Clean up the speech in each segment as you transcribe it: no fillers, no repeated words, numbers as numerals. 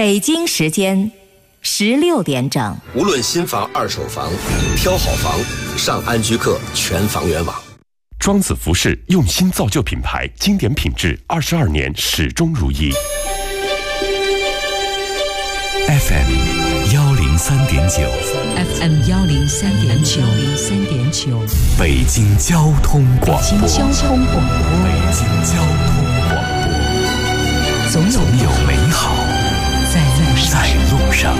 北京时间16点整。 无论新房、二手房，挑好房，上安居客全房源网。 庄子服饰用心造就品牌，经典品质，22年始终如一。 FM 103.9 FM 103.9 北京交通广播。 北京交通广播。 北京交通广播。总有美好在路上。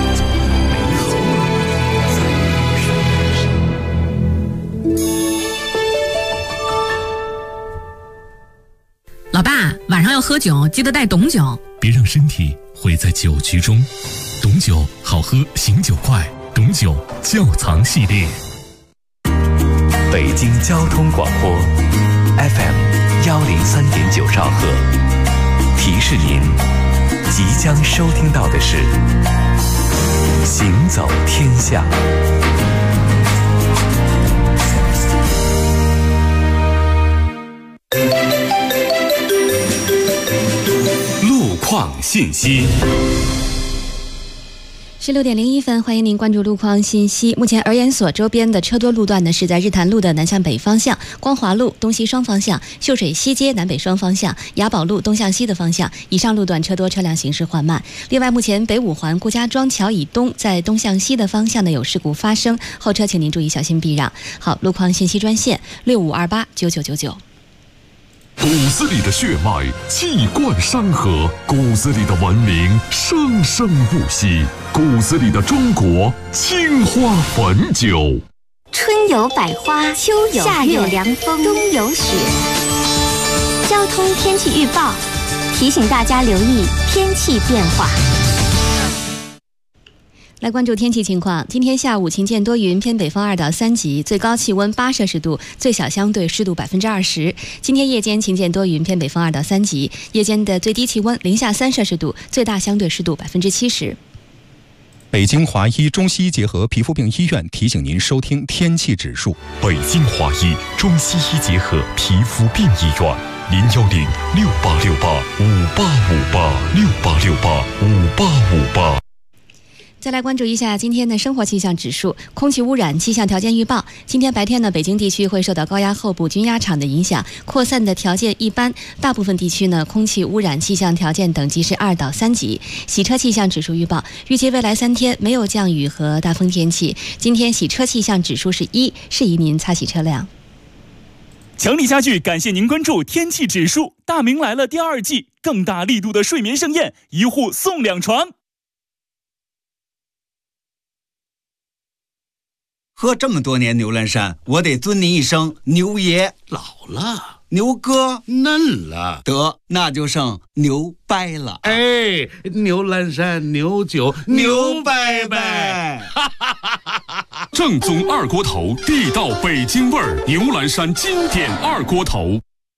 老爸，晚上要喝酒，记得带董酒， 别让身体毁在酒局中。董酒好喝，醒酒快，董酒窖藏系列。 北京交通广播 FM 103.9兆赫，提示您即将收听到的是行走天下。路况信息。 16点01分，欢迎您关注路况信息。目前而言所周边的车多路段呢，是在日坛路的南向北方向、光华路东西双方向、秀水西街南北双方向、雅宝路东向西的方向，以上路段车多，车辆行驶缓慢。另外，目前北五环顾家庄桥以东在东向西的方向呢有事故发生，后车请您注意小心避让。好，路况信息专线65289999。 骨子里的血脉气贯山河，骨子里的文明生生不息，骨子里的中国青花汾酒。 春有百花，秋有夏有凉风，冬有雪。交通天气预报提醒大家留意天气变化。 来关注天气情况，今天下午晴见多云，偏北风2到3级，最高气温8摄氏度，最小相对湿度20%。今天夜间晴见多云，偏北风2到3级，夜间的最低气温零下3摄氏度，最大相对湿度70%。 北京华医中西医结合皮肤病医院提醒您收听天气指数。 北京华医中西医结合皮肤病医院，0106868585858，6885858。 再来关注一下今天的生活气象指数。空气污染气象条件预报，今天白天呢，北京地区会受到高压后部均压场的影响，扩散的条件一般，大部分地区呢，空气污染气象条件等级是2到3级。洗车气象指数预报，预计未来3天没有降雨和大风天气。今天洗车气象指数是1，适宜您擦洗车辆。 强力家具感谢您关注天气指数。大明来了第2季，更大力度的睡眠盛宴，1户送2床。 喝这么多年牛栏山，我得尊您一声牛爷。 老了， 牛哥嫩了， 得那就剩牛掰了。 哎，牛栏山牛酒牛掰掰。 正宗二锅头，地道北京味儿，牛栏山经典二锅头。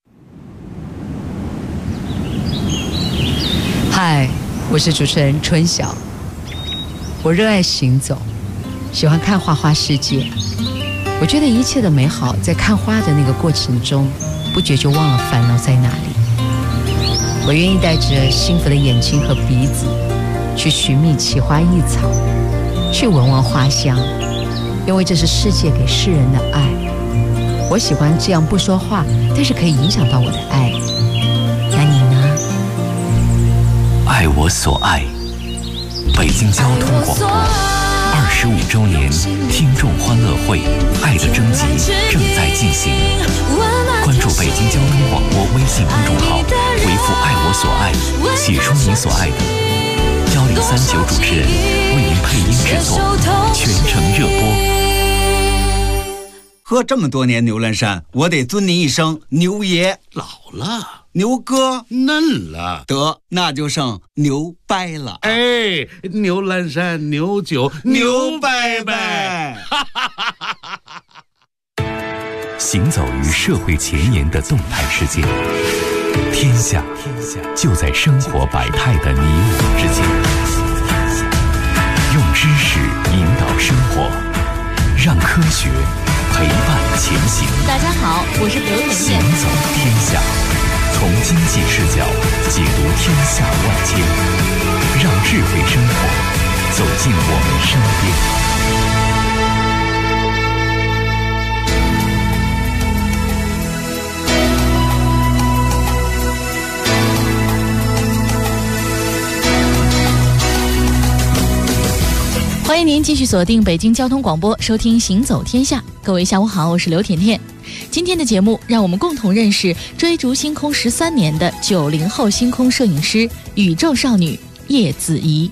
嗨，我是主持人春晓。我热爱行走，喜欢看花花世界。我觉得一切的美好在看花的那个过程中，不觉就忘了烦恼在哪里。我愿意带着幸福的眼睛和鼻子，去寻觅奇花异草，去闻闻花香，因为这是世界给世人的爱。我喜欢这样不说话，但是可以影响到我的爱。那你呢？ 爱我所爱，北京交通广播25周年听众欢乐会爱的征集正在进行，关注北京交通广播微信公众号，回复爱我所爱，写出你所爱的，1039主持人为您配音制作，全程热播。 喝这么多年牛栏山，我得尊您一声牛爷。 老了， 牛哥嫩了， 得那就剩牛掰了。 哎，牛栏山牛酒牛掰掰。 行走于社会前沿的动态世界，天下就在生活百态的你我之间。用知识引导生活，让科学陪伴前行。 大家好，我是刘甜甜。 行走天下，从经济视角解读天下万千。 让智慧生活走进我们身边。 欢迎您继续锁定北京交通广播，收听《行走天下》。各位下午好，我是刘甜甜。今天的节目，让我们共同认识追逐星空13年的90后星空摄影师、宇宙少女叶子怡。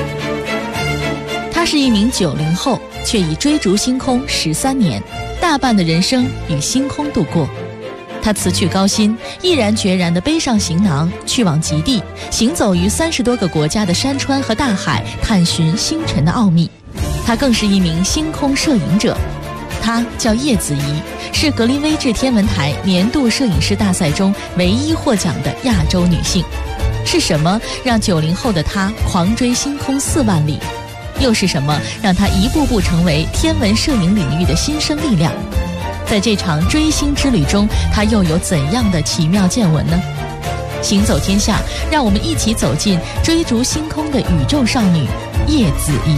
她是一名90后，却已追逐星空13年，大半的人生与星空度过。她辞去高薪，毅然决然地背上行囊，去往极地，行走于30多个国家的山川和大海，探寻星辰的奥秘。她更是一名星空摄影者，她叫叶子怡，是格林威治天文台年度摄影师大赛中唯一获奖的亚洲女性。是什么让90后的她狂追星空4万里？又是什么让她一步步成为天文摄影领域的新生力量？在这场追星之旅中，她又有怎样的奇妙见闻呢？行走天下，让我们一起走进追逐星空的宇宙少女叶子怡。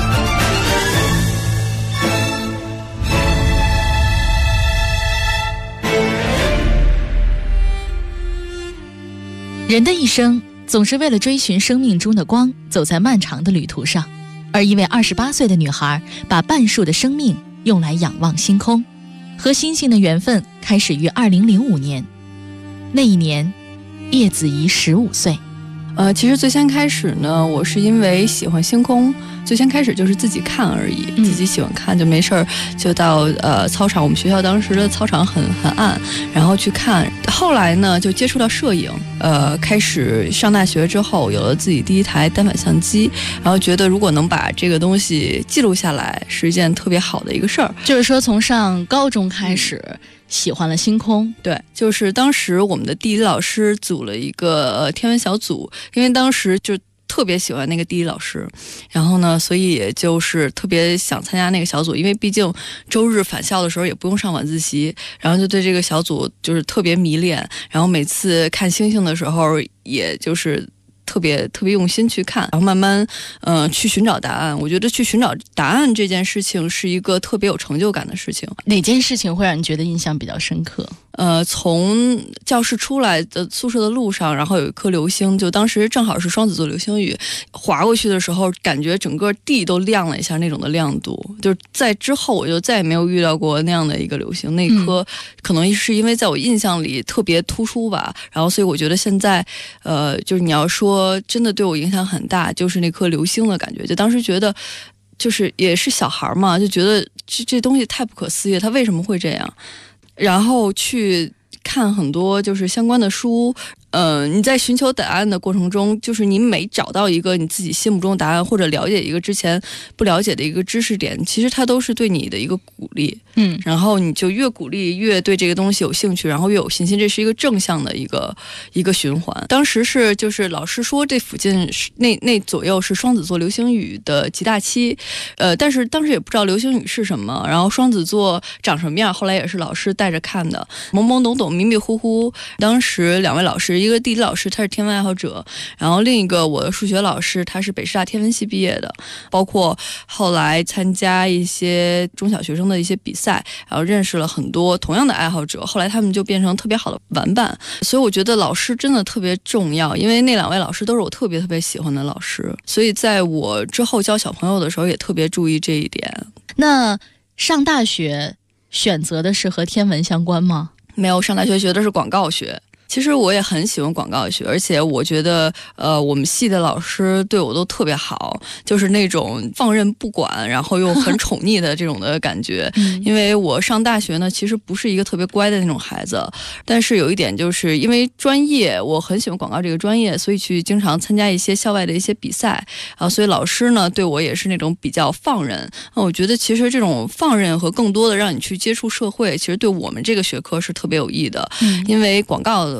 人的一生总是为了追寻生命中的光，走在漫长的旅途上。而一位28岁的女孩，把半数的生命用来仰望星空。和星星的缘分开始于2005年，那一年，叶子怡15岁。 其实最先开始呢，我是因为喜欢星空，最先开始就是自己看而已，自己喜欢看就没事儿，就到操场，我们学校当时的操场很暗，然后去看。后来呢，就接触到摄影，开始上大学之后，有了自己第一台单反相机，然后觉得如果能把这个东西记录下来，是一件特别好的一个事儿。 就是说，从上高中开始。喜欢了星空。 对，就是当时我们的地理老师组了一个天文小组，因为当时就特别喜欢那个地理老师，然后呢，所以也就是特别想参加那个小组，因为毕竟周日返校的时候也不用上晚自习，然后就对这个小组就是特别迷恋，然后每次看星星的时候，也就是特别用心去看，然后慢慢去寻找答案。我觉得去寻找答案这件事情是一个特别有成就感的事情。 哪件事情会让你觉得印象比较深刻？ 从教室出来的宿舍的路上，然后有一颗流星，就当时正好是双子座流星雨，划过去的时候，感觉整个地都亮了一下那种的亮度。就是在之后我就再也没有遇到过那样的一个流星，那一颗可能是因为在我印象里特别突出吧，然后所以我觉得现在就是你要说真的对我影响很大，就是那颗流星的感觉。就当时觉得就是也是小孩嘛，就觉得这东西太不可思议，它为什么会这样，然后去看很多就是相关的书。你在寻求答案的过程中，就是你每找到一个你自己心目中的答案，或者了解一个之前不了解的一个知识点，其实它都是对你的一个鼓励。然后你就越鼓励，越对这个东西有兴趣，然后越有信心，这是一个正向的一个循环。当时是就是老师说这附近那左右是双子座流星雨的极大期，但是当时也不知道流星雨是什么，然后双子座长什么样，后来也是老师带着看的，懵懵懂懂迷迷糊糊。当时2位老师，一个地理老师他是天文爱好者，然后另一个我的数学老师他是北师大天文系毕业的，包括后来参加一些中小学生的一些比赛，然后认识了很多同样的爱好者，后来他们就变成特别好的玩伴。所以我觉得老师真的特别重要，因为那2位老师都是我特别喜欢的老师，所以在我之后教小朋友的时候也特别注意这一点。 那上大学选择的是和天文相关吗？ 没有，上大学学的是广告学。其实我也很喜欢广告学，而且我觉得我们系的老师对我都特别好，就是那种放任不管，然后又很宠溺的这种的感觉。因为我上大学呢，其实不是一个特别乖的那种孩子，但是有一点就是因为专业，我很喜欢广告这个专业，所以去经常参加一些校外的一些比赛啊，所以老师呢对我也是那种比较放任。我觉得其实这种放任和更多的让你去接触社会，其实对我们这个学科是特别有益的。因为广告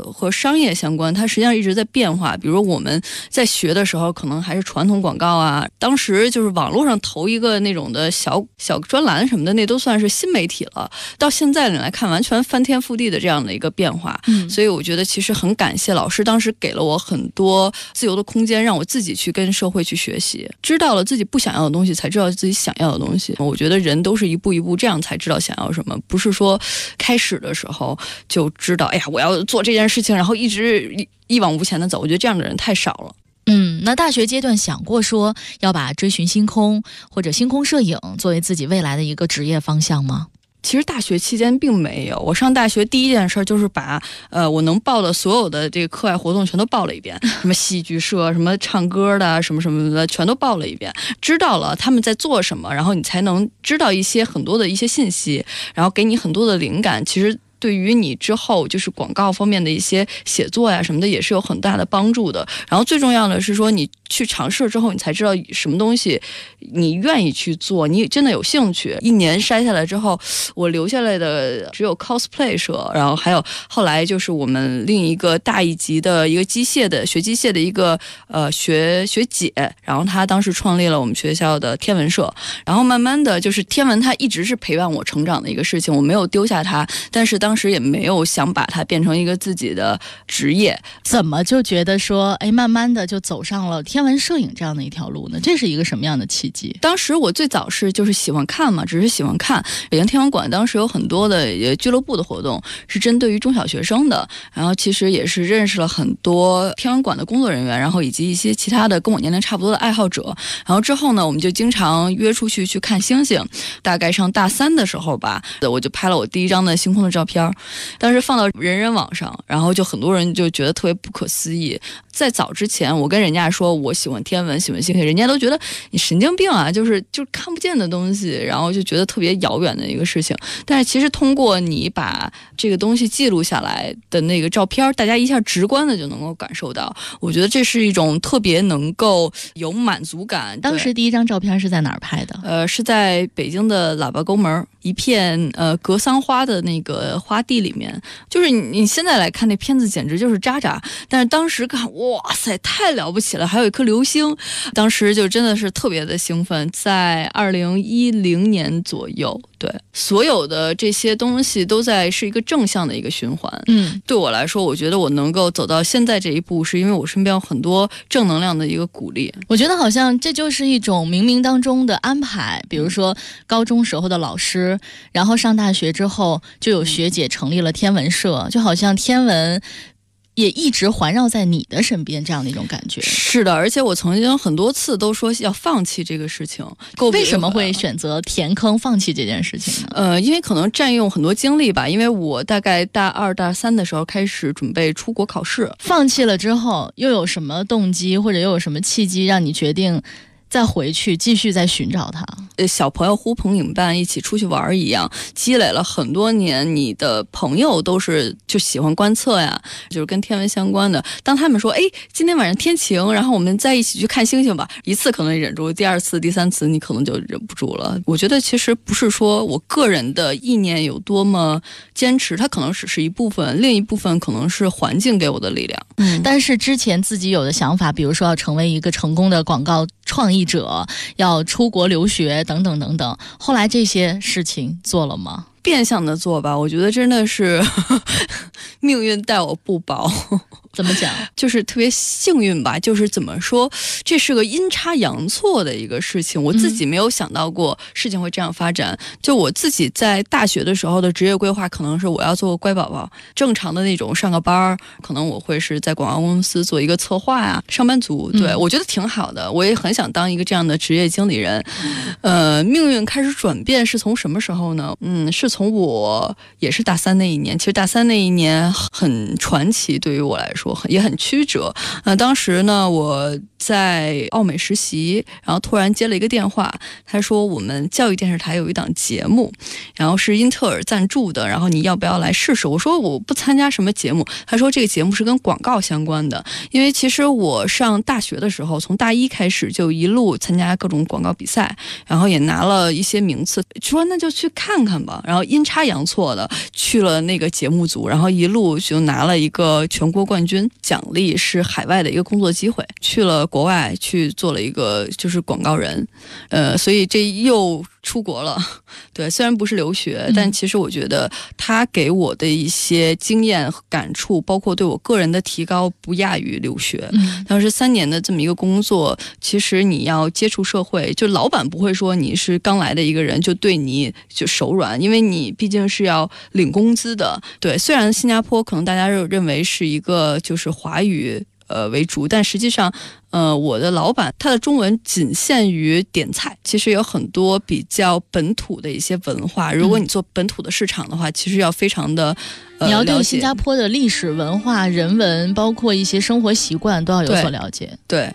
和商业相关，它实际上一直在变化。比如我们在学的时候，可能还是传统广告啊，当时就是网络上投一个那种的小专栏什么的，那都算是新媒体了。到现在来看，完全翻天覆地的这样的一个变化。所以我觉得其实很感谢老师，当时给了我很多自由的空间，让我自己去跟社会去学习，知道了自己不想要的东西，才知道自己想要的东西。我觉得人都是一步一步这样才知道想要什么，不是说开始的时候就知道，哎呀，我要做这件事情，然后一直一往无前的走。我觉得这样的人太少了。 那大学阶段想过说要把追寻星空或者星空摄影作为自己未来的一个职业方向吗？ 其实大学期间并没有，我上大学第一件事就是把我能报的所有的这个课外活动全都报了一遍，什么戏剧社、什么唱歌的、什么什么的，全都报了一遍，知道了他们在做什么，然后你才能知道很多的一些信息，然后给你很多的灵感。其实对于你之后就是广告方面的一些写作呀什么的也是有很大的帮助的。然后最重要的是说，你去尝试之后，你才知道什么东西你愿意去做，你真的有兴趣。一年筛下来之后，我留下来的只有 cosplay 社，然后还有后来就是我们另一个大一级的一个学机械的一个学姐，然后她当时创立了我们学校的天文社。然后慢慢的就是天文它一直是陪伴我成长的一个事情，我没有丢下它，但是当时也没有想把它变成一个自己的职业。 怎么就觉得说慢慢的就走上了天文摄影这样的一条路呢？这是一个什么样的契机？ 当时我最早就是喜欢看嘛，只是喜欢看。北京天文馆当时有很多的俱乐部的活动是针对于中小学生的，然后其实也是认识了很多天文馆的工作人员，然后以及一些其他的跟我年龄差不多的爱好者。然后之后呢，我们就经常约出去看星星。大概上大3的时候吧，我就拍了我第一张的星空的照片，当时放到人人网上，然后就很多人就觉得特别不可思议。在早之前我跟人家说我喜欢天文喜欢星星，人家都觉得你神经病啊，就是看不见的东西，然后就觉得特别遥远的一个事情。但是其实通过你把这个东西记录下来的那个照片，大家一下直观的就能够感受到，我觉得这是一种特别能够有满足感。 当时第一张照片是在哪儿拍的？ 是在北京的喇叭沟门一片格桑花的那个花地里面。就是你现在来看那片子简直就是渣渣，但是当时看哇塞太了不起了，还有一颗流星，当时就真的是特别的兴奋。在2010年左右，对，所有的这些东西都是一个正向的一个循环。对我来说，我觉得我能够走到现在这一步，是因为我身边有很多正能量的一个鼓励。 我觉得好像这就是一种冥冥当中的安排。比如说高中时候的老师，然后上大学之后就有学姐成立了天文社，就好像天文也一直环绕在你的身边，这样的一种感觉。 是的，而且我曾经很多次都说要放弃这个事情。 为什么会选择填坑放弃这件事情呢？ 因为可能占用很多精力吧。因为我大概大2、大3的时候开始准备出国考试。 放弃了之后，又有什么动机或者又有什么契机让你决定再回去继续再寻找它？ 小朋友呼朋引伴一起出去玩一样，积累了很多年，你的朋友都是就喜欢观测呀，就是跟天文相关的。当他们说今天晚上天晴，然后我们再一起去看星星吧，一次可能忍住，第2次第3次你可能就忍不住了。我觉得其实不是说我个人的意念有多么坚持，它可能只是一部分，另一部分可能是环境给我的力量。 但是之前自己有的想法，比如说要成为一个成功的广告创意者，要出国留学等等等等，后来这些事情做了吗？ 变相的做吧，我觉得真的是命运待我不薄。 怎么讲？ 就是特别幸运吧，就是怎么说，这是个阴差阳错的一个事情，我自己没有想到过事情会这样发展。就我自己在大学的时候的职业规划可能是我要做个乖宝宝，正常的那种上个班，可能我会是在广告公司做一个策划呀，上班族。对，我觉得挺好的，我也很想当一个这样的职业经理人。命运开始转变是从什么时候呢？是从我也是大3那一年。其实大3那一年很传奇，对于我来说说也很曲折。当时呢我在奥美实习，然后突然接了一个电话，他说我们教育电视台有一档节目，然后是英特尔赞助的，然后你要不要来试试？我说我不参加什么节目。他说这个节目是跟广告相关的，因为其实我上大学的时候，从大一开始就一路参加各种广告比赛，然后也拿了一些名次，说那就去看看吧。然后阴差阳错的去了那个节目组，然后一路就拿了一个全国冠军，奖励是海外的一个工作机会，去了国外去做了一个就是广告人，所以这又出国了。对，虽然不是留学，但其实我觉得他给我的一些经验和感触，包括对我个人的提高，不亚于留学。当时3年的这么一个工作，其实你要接触社会，就老板不会说你是刚来的一个人就对你就手软，因为你毕竟是要领工资的。对，虽然新加坡可能大家认为是一个就是华语为主，但实际上我的老板他的中文仅限于点菜，其实有很多比较本土的一些文化，如果你做本土的市场的话，其实要非常的你要对新加坡的历史文化人文包括一些生活习惯都要有所了解。 对。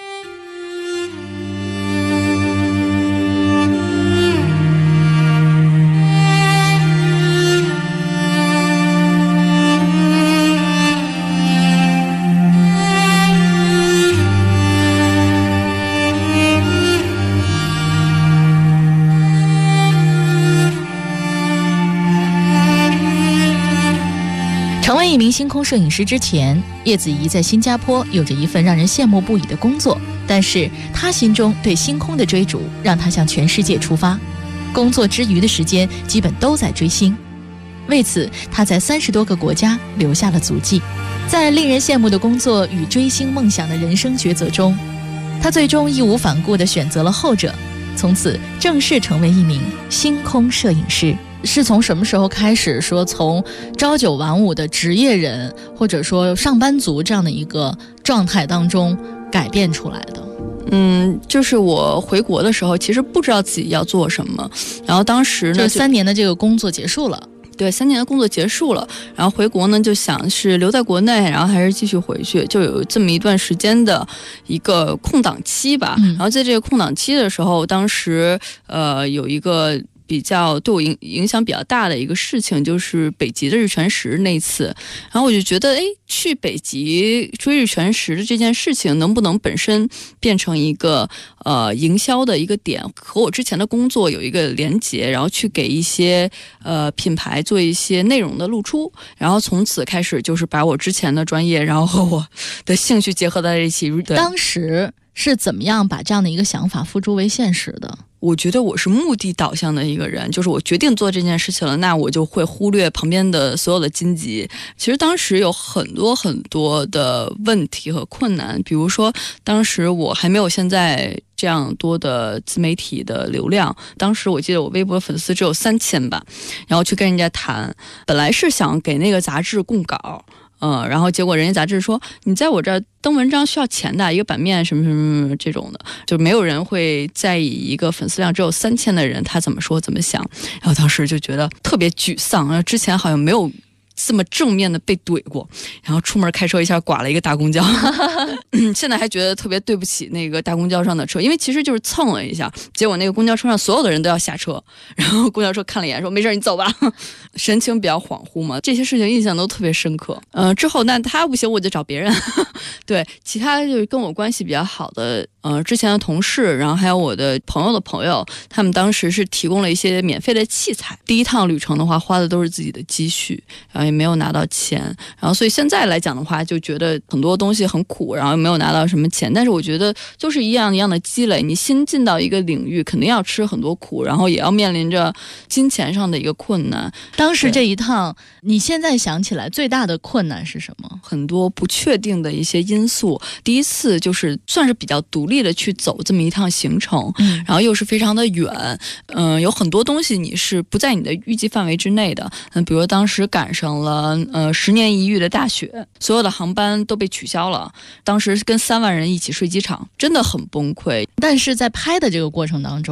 成为一名星空摄影师之前，叶子怡在新加坡有着一份让人羡慕不已的工作，但是她心中对星空的追逐让她向全世界出发，工作之余的时间基本都在追星。为此，她在30多个国家留下了足迹。在令人羡慕的工作与追星梦想的人生抉择中，她最终义无反顾地选择了后者，从此正式成为一名星空摄影师。是从什么时候开始说从朝九晚五的职业人或者说上班族这样的一个状态当中改变出来的？ 就是我回国的时候其实不知道自己要做什么，然后当时呢就3年的这个工作结束了。 对，3年的工作结束了，然后回国呢就想是留在国内，然后还是继续回去，就有这么一段时间的一个空档期吧。然后在这个空档期的时候，当时有一个比较对我影响比较大的一个事情，就是北极的日全食那一次，然后我就觉得去北极追日全食的这件事情能不能本身变成一个营销的一个点，和我之前的工作有一个连结，然后去给一些品牌做一些内容的露出，然后从此开始就是把我之前的专业然后和我的兴趣结合在一起。 当时是怎么样把这样的一个想法付诸为现实的？ 我觉得我是目的导向的一个人，就是我决定做这件事情了，那我就会忽略旁边的所有的荆棘。其实当时有很多的问题和困难，比如说当时我还没有现在这样多的自媒体的流量，当时我记得我微博粉丝只有3000吧，然后去跟人家谈，本来是想给那个杂志供稿，然后结果人家杂志说你在我这儿登文章需要钱的，一个版面什么什么什么这种的，就没有人会在意一个粉丝量只有3000的人他怎么说怎么想。然后当时就觉得特别沮丧，然后之前好像没有这么正面的被怼过，然后出门开车一下剐了一个大公交现在还觉得特别对不起那个大公交上的车，因为其实就是蹭了一下，结果那个公交车上所有的人都要下车，然后公交车看了一眼说没事你走吧神情比较恍惚嘛，这些事情印象都特别深刻。之后那他不行我就找别人对，其他就是跟我关系比较好的之前的同事，然后还有我的朋友的朋友，他们当时是提供了一些免费的器材，第一趟旅程的话花的都是自己的积蓄，然后也没有拿到钱，然后所以现在来讲的话就觉得很多东西很苦，然后没有拿到什么钱，但是我觉得就是一样一样的积累，你新进到一个领域肯定要吃很多苦，然后也要面临着金钱上的一个困难。 当时这一趟你现在想起来最大的困难是什么？ 很多不确定的一些因素，第一次就是算是比较独立的去走这么一趟行程，然后又是非常的远，有很多东西你是不在你的预计范围之内的，比如当时赶上了10年一遇的大雪，所有的航班都被取消了，当时跟3万人一起睡机场，真的很崩溃。 但是在拍的这个过程当中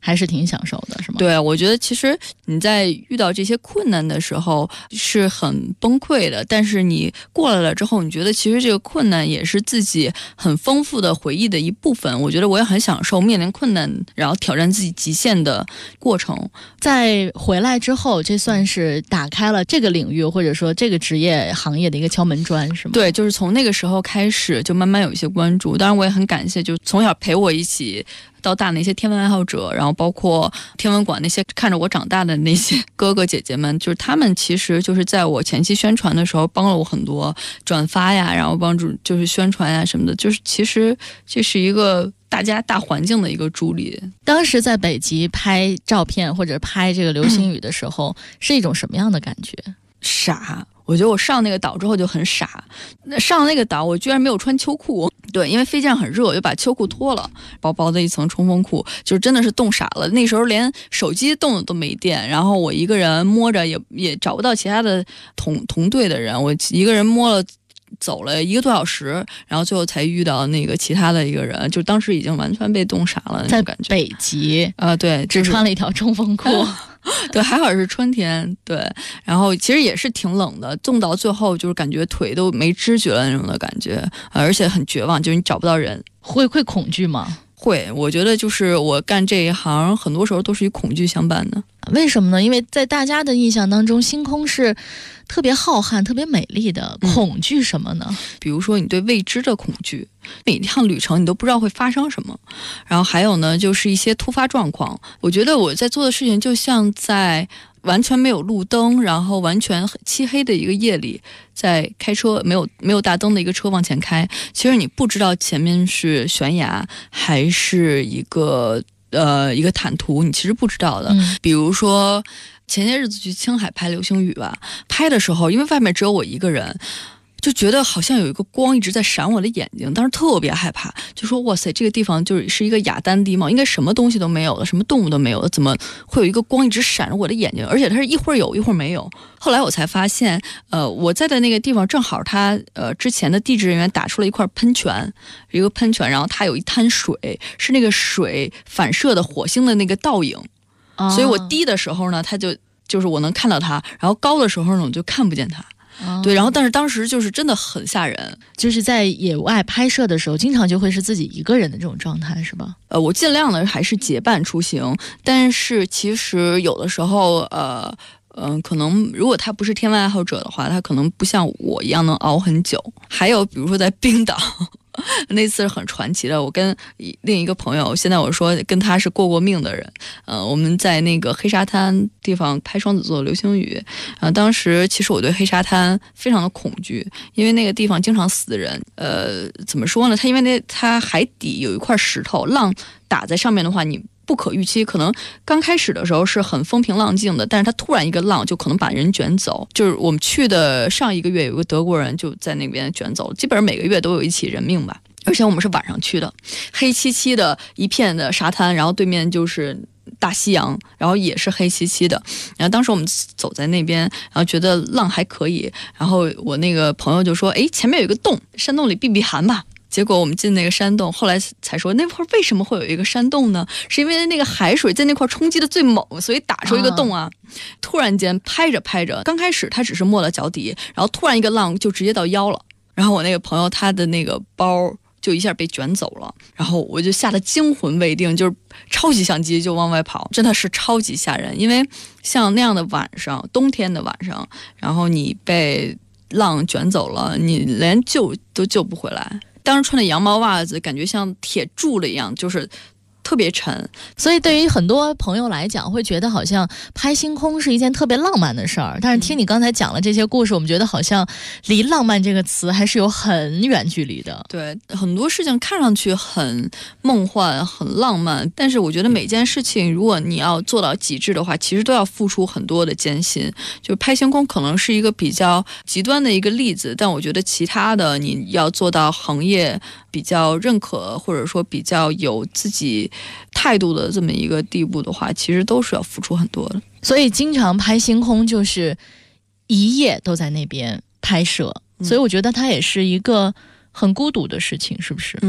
还是挺享受的，是吗？ 对，我觉得其实你在遇到这些困难的时候是很崩溃的，但是你过来了之后，你觉得其实这个困难也是自己很丰富的回忆的一部分。我觉得我也很享受面临困难然后挑战自己极限的过程。 在回来之后，这算是打开了这个领域或者说这个职业行业的一个敲门砖，是吗？ 对，就是从那个时候开始就慢慢有一些关注。当然我也很感谢就从小陪我一起到大那些天文爱好者，然后包括天文馆那些看着我长大的那些哥哥姐姐们，就是他们其实就是在我前期宣传的时候帮了我很多，转发呀，然后帮助就是宣传呀什么的，就是其实这是一个大家大环境的一个助力。 当时在北极拍照片或者拍这个流星雨的时候，是一种什么样的感觉？ 傻。我觉得我上那个岛之后就很傻，上那个岛我居然没有穿秋裤。对，因为飞机上很热，我就把秋裤脱了，薄薄的一层冲锋裤，就是真的是冻傻了。那时候连手机动的都没电，然后我一个人摸着也找不到其他的同队的人，我一个人摸了走了1个多小时，然后最后才遇到那个其他的一个人，就当时已经完全被冻傻了， 在北极对， 只穿了一条冲锋裤。 对，还好是春天，对，然后其实也是挺冷的，冻到最后就是感觉腿都没知觉了那种的感觉，而且很绝望，就是你找不到人。 会恐惧吗？ 会，我觉得就是我干这一行很多时候都是与恐惧相伴的。 为什么呢？因为在大家的印象当中，星空是特别浩瀚特别美丽的，恐惧什么呢？ 比如说你对未知的恐惧，每一趟旅程你都不知道会发生什么，然后还有呢就是一些突发状况。我觉得我在做的事情就像在完全没有路灯，然后完全漆黑的一个夜里，在开车，没有大灯的一个车往前开，其实你不知道前面是悬崖还是一个坦途，你其实不知道的。比如说前些日子去青海拍流星雨吧，拍的时候因为外面只有我一个人，就觉得好像有一个光一直在闪我的眼睛，当时特别害怕，就说哇塞，这个地方就是一个雅丹地貌，应该什么东西都没有了，什么动物都没有了，怎么会有一个光一直闪着我的眼睛，而且它是一会儿有一会儿没有。后来我才发现我在的那个地方正好它之前的地质人员打出了一块喷泉，一个喷泉，然后它有一滩水，是那个水反射的火星的那个倒影，所以我低的时候呢它就是我能看到它，然后高的时候呢我就看不见它。对，然后但是当时就是真的很吓人， 就是在野外拍摄的时候经常就会是自己一个人的这种状态，是吧？ 我尽量的还是结伴出行，但是其实有的时候可能如果他不是天文爱好者的话，他可能不像我一样能熬很久。还有比如说在冰岛那次是很传奇的，我跟另一个朋友，现在我说跟他是过命的人，我们在那个黑沙滩地方拍双子座流星雨，当时其实我对黑沙滩非常的恐惧，因为那个地方经常死人，怎么说呢？它因为它海底有一块石头，浪打在上面的话，你不可预期，可能刚开始的时候是很风平浪静的，但是它突然一个浪就可能把人卷走。就是我们去的上一个月有个德国人就在那边卷走了，基本上每个月都有一起人命吧。而且我们是晚上去的，黑漆漆的一片的沙滩，然后对面就是大西洋，然后也是黑漆漆的。然后当时我们走在那边，然后觉得浪还可以，然后我那个朋友就说：“哎，前面有一个洞，山洞里避避寒吧。”结果我们进那个山洞，后来才说那块为什么会有一个山洞呢？是因为那个海水在那块冲击的最猛，所以打出一个洞啊。突然间拍着拍着，刚开始它只是没了脚底，然后突然一个浪就直接到腰了。然后我那个朋友他的那个包就一下被卷走了，然后我就吓得惊魂未定，就是抄起相机就往外跑，真的是超级吓人。因为像那样的晚上，冬天的晚上，然后你被浪卷走了，你连救都救不回来。当时穿的羊毛袜子感觉像铁柱了一样，就是特别沉。 所以对于很多朋友来讲，会觉得好像拍星空是一件特别浪漫的事儿，但是听你刚才讲了这些故事，我们觉得好像离浪漫这个词还是有很远距离的。 对，很多事情看上去很梦幻很浪漫，但是我觉得每件事情如果你要做到极致的话，其实都要付出很多的艰辛。就拍星空可能是一个比较极端的一个例子，但我觉得其他的你要做到行业比较认可，或者说比较有自己态度的这么一个地步的话，其实都是要付出很多的。 所以经常拍星空就是一夜都在那边拍摄，所以我觉得它也是一个很孤独的事情，是不是？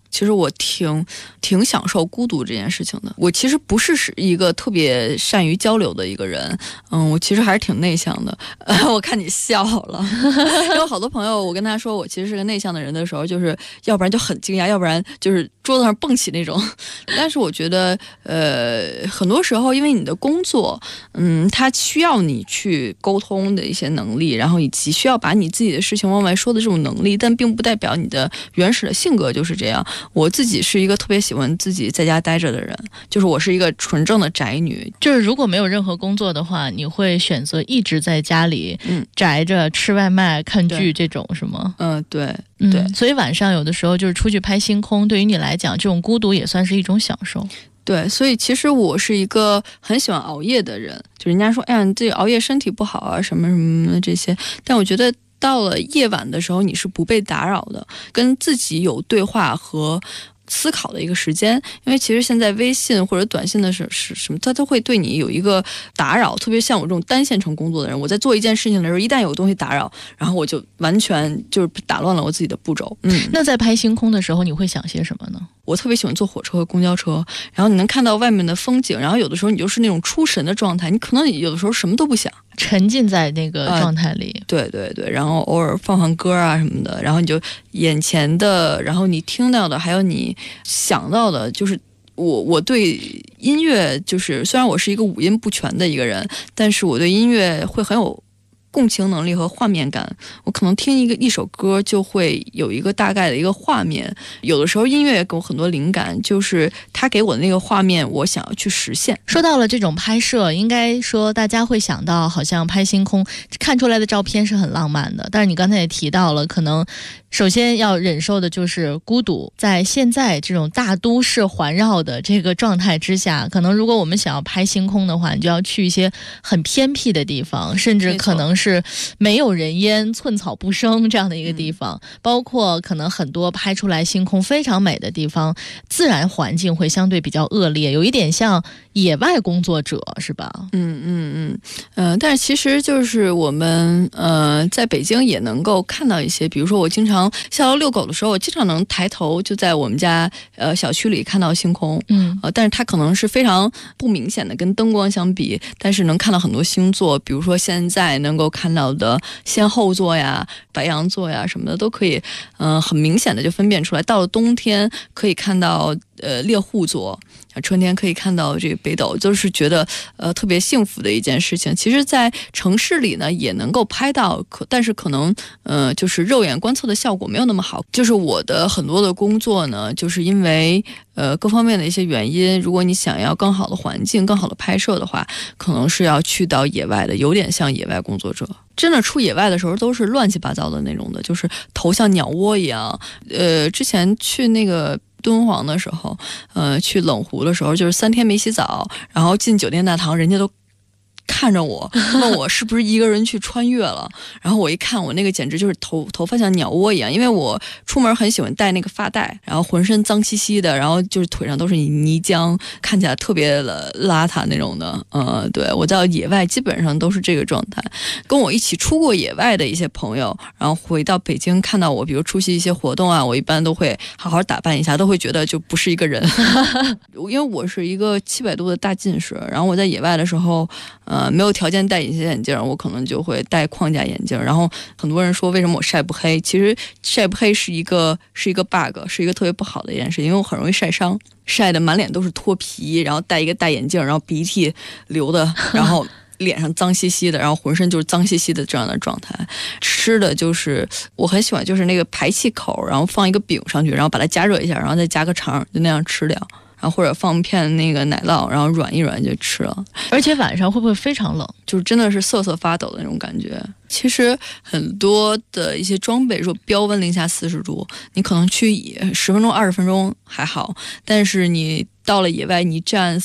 其实我挺享受孤独这件事情的。我其实不是一个特别善于交流的一个人，我其实还是挺内向的。我看你笑了，有好多朋友，我跟他说我其实是个内向的人的时候，就是要不然就很惊讶，要不然就是桌子上蹦起那种。但是我觉得，很多时候因为你的工作，它需要你去沟通的一些能力，然后以及需要把你自己的事情往外说的这种能力，但并不代表你的原始的性格就是这样。我自己是一个特别喜欢自己在家待着的人，就是我是一个纯正的宅女。 就是如果没有任何工作的话，你会选择一直在家里宅着吃外卖看剧这种是吗？ 对。 所以晚上有的时候就是出去拍星空，对于你来讲这种孤独也算是一种享受。 对，所以其实我是一个很喜欢熬夜的人，就人家说哎呀你这熬夜身体不好啊什么什么的这些，但我觉得到了夜晚的时候你是不被打扰的，跟自己有对话和思考的一个时间。因为其实现在微信或者短信的是什么，它都会对你有一个打扰，特别像我这种单线程工作的人，我在做一件事情的时候，一旦有东西打扰，然后我就完全就是打乱了我自己的步骤。 那在拍星空的时候你会想些什么呢？ 我特别喜欢坐火车和公交车，然后你能看到外面的风景，然后有的时候你就是那种出神的状态，你可能有的时候什么都不想， 沉浸在那个状态里。 对，然后偶尔放歌啊什么的，然后你就眼前的，然后你听到的，还有你想到的，就是我对音乐，就是虽然我是一个五音不全的一个人，但是我对音乐会很有共情能力和画面感。我可能听一首歌就会有一个大概的一个画面，有的时候音乐也给我很多灵感，就是它给我的那个画面我想要去实现。 说到了这种拍摄，应该说大家会想到好像拍星空看出来的照片是很浪漫的，但是你刚才也提到了，可能首先要忍受的就是孤独。在现在这种大都市环绕的这个状态之下，可能如果我们想要拍星空的话，你就要去一些很偏僻的地方，甚至可能是没有人烟寸草不生这样的一个地方，包括可能很多拍出来星空非常美的地方，自然环境会相对比较恶劣，有一点像野外工作者是吧？ 但是其实就是我们在北京也能够看到一些，比如说我经常下楼遛狗的时候，我经常能抬头就在我们家小区里看到星空，但是它可能是非常不明显的跟灯光相比，但是能看到很多星座，比如说现在能够看到的仙后座呀、白羊座呀什么的都可以很明显的就分辨出来。到了冬天可以看到猎户座，春天可以看到这个北斗，就是觉得特别幸福的一件事情。其实在城市里呢也能够拍到，但是可能就是肉眼观测的效果没有那么好。就是我的很多的工作呢，就是因为各方面的一些原因，如果你想要更好的环境、更好的拍摄的话，可能是要去到野外的，有点像野外工作者。真的出野外的时候都是乱七八糟的那种的，就是头像鸟窝一样。之前去那个敦煌的时候，去冷湖的时候，就是3天没洗澡，然后进酒店大堂，人家都看着我，问我是不是一个人去穿越了。然后我一看，我那个简直就是头发像鸟窝一样，因为我出门很喜欢戴那个发带，然后浑身脏兮兮的，然后就是腿上都是泥浆，看起来特别邋遢那种的。对，我在野外基本上都是这个状态。跟我一起出过野外的一些朋友，然后回到北京看到我，比如出席一些活动啊，我一般都会好好打扮一下，都会觉得就不是一个人。因为我是一个700度的大近视，然后我在野外的时候没有条件戴隐形眼镜，我可能就会戴框架眼镜。然后很多人说为什么我晒不黑，其实晒不黑是一个 bug， 是一个特别不好的一件事，因为我很容易晒伤，晒得满脸都是脱皮，然后戴一个大眼镜，然后鼻涕流的，然后脸上脏兮兮的，然后浑身就是脏兮兮的这样的状态。吃的就是我很喜欢就是那个排气口，然后放一个饼上去，然后把它加热一下，然后再加个肠，就那样吃掉。然后或者放片那个奶酪，然后软一软就吃了。 而且晚上会不会非常冷？ 就是真的是瑟瑟发抖的那种感觉。其实很多的一些装备说标温零下40度，你可能去10分钟20分钟还好，但是你到了野外你站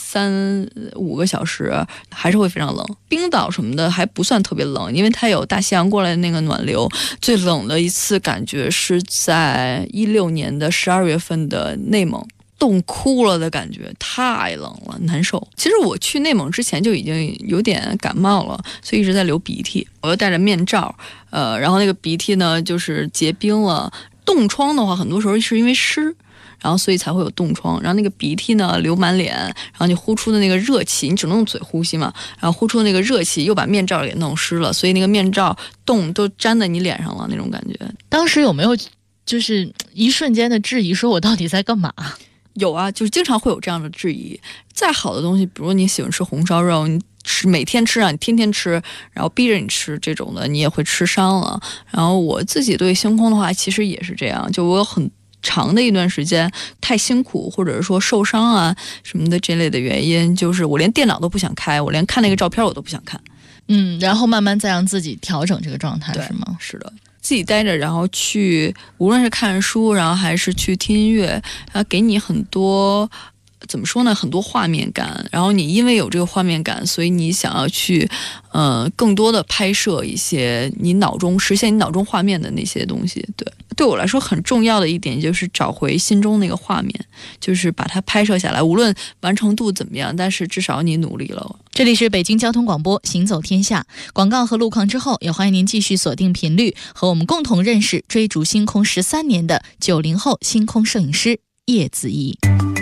3-5个小时还是会非常冷。冰岛什么的还不算特别冷，因为它有大西洋过来的那个暖流。最冷的一次感觉是在16年的12月份的内蒙，冻哭了的感觉，太冷了，难受。其实我去内蒙之前就已经有点感冒了，所以一直在流鼻涕。我又戴着面罩，然后那个鼻涕呢就是结冰了， 冻疮的话，很多时候是因为湿，然后所以才会有冻疮。然后那个鼻涕呢流满脸，然后你呼出的那个热气，你只能用嘴呼吸嘛，然后呼出的那个热气又把面罩给弄湿了，所以那个面罩冻都粘在你脸上了那种感觉。 当时有没有就是一瞬间的质疑，说我到底在干嘛？ 有啊，就是经常会有这样的质疑。再好的东西，比如你喜欢吃红烧肉，你每天吃啊，你天天吃，然后逼着你吃这种的，你也会吃伤了。然后我自己对星空的话，其实也是这样，就我有很长的一段时间太辛苦，或者是说受伤啊什么的这类的原因，就是我连电脑都不想开，我连看那个照片我都不想看。 然后慢慢再让自己调整这个状态，是吗？ 是的。自己待着，然后去无论是看书，然后还是去听音乐，然后给你很多怎么说呢，很多画面感。然后你因为有这个画面感，所以你想要去更多的拍摄一些你脑中实现你脑中画面的那些东西。对我来说很重要的一点就是找回心中那个画面，就是把它拍摄下来，无论完成度怎么样，但是至少你努力了。 这里是北京交通广播行走天下，广告和路况之后，也欢迎您继续锁定频率，和我们共同认识追逐星空13年的90后星空摄影师叶子怡。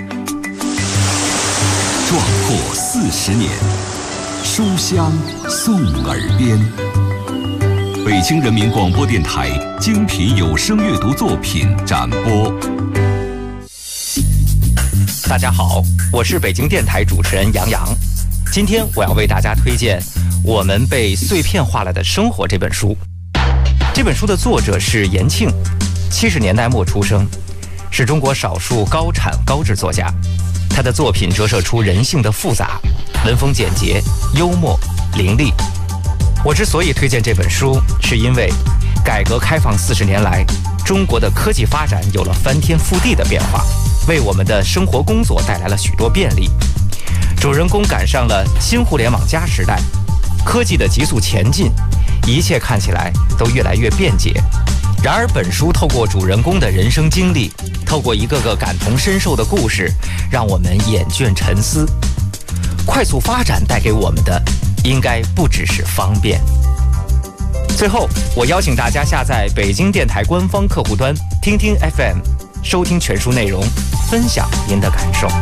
壮阔40年，书香送耳边。北京人民广播电台精品有声阅读作品展播。 大家好，我是北京电台主持人杨洋。今天我要为大家推荐《我们被碎片化了的生活》这本书。这本书的作者是延庆，70年代末出生，是中国少数高产高质作家。他的作品折射出人性的复杂，文风简洁、幽默、凌厉。我之所以推荐这本书，是因为改革开放40年来，中国的科技发展有了翻天覆地的变化，为我们的生活工作带来了许多便利。主人公赶上了新互联网加时代，科技的急速前进，一切看起来都越来越便捷。然而本书透过主人公的人生经历，透过一个个感同身受的故事，让我们眼倦沉思。快速发展带给我们的应该不只是方便。最后，我邀请大家下载北京电台官方客户端听听 FM， 收听全书内容，分享您的感受。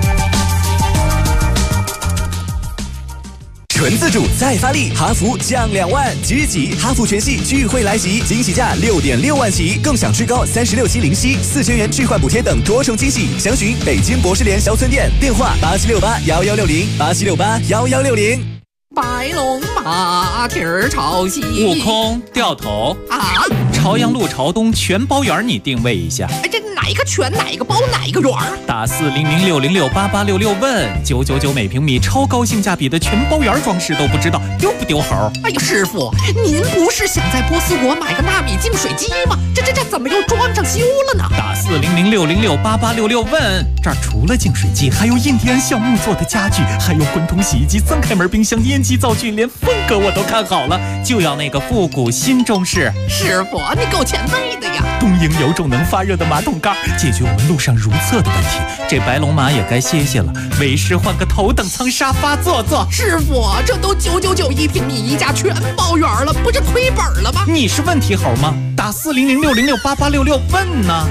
纯自主再发力，哈弗降2万，即日起哈弗全系聚会来袭，惊喜价6.6万起，更享最高36期零息，4000元置换补贴等多重惊喜。详询北京博士联销村店，电话87681160，87681160。 白龙马蹄儿朝西， 悟空掉头啊！ 朝阳路朝东全包园，你定位一下。 这哪一个全哪一个包哪一个园？ 打400606866问999每平米，超高性价比的全包园装饰都不知道丢不丢猴？ 哎呀，师傅，您不是想在波斯国买个纳米净水机吗？这怎么又装上修了呢？ 打40060688866问，这儿除了净水机，还有印第安橡木做的家具，还有滚筒洗衣机、3开门冰箱、烟机灶具，连风格我都看好了，就要那个复古新中式。 师傅，你够前卫的呀！ 东营有种能发热的马桶盖，解决我们路上如厕的问题。这白龙马也该歇歇了，为师换个头等舱沙发坐坐。 师傅，这都999一平米一家全包圆了，不是亏本了吗？ 你是问题猴吗？打40060688866问呢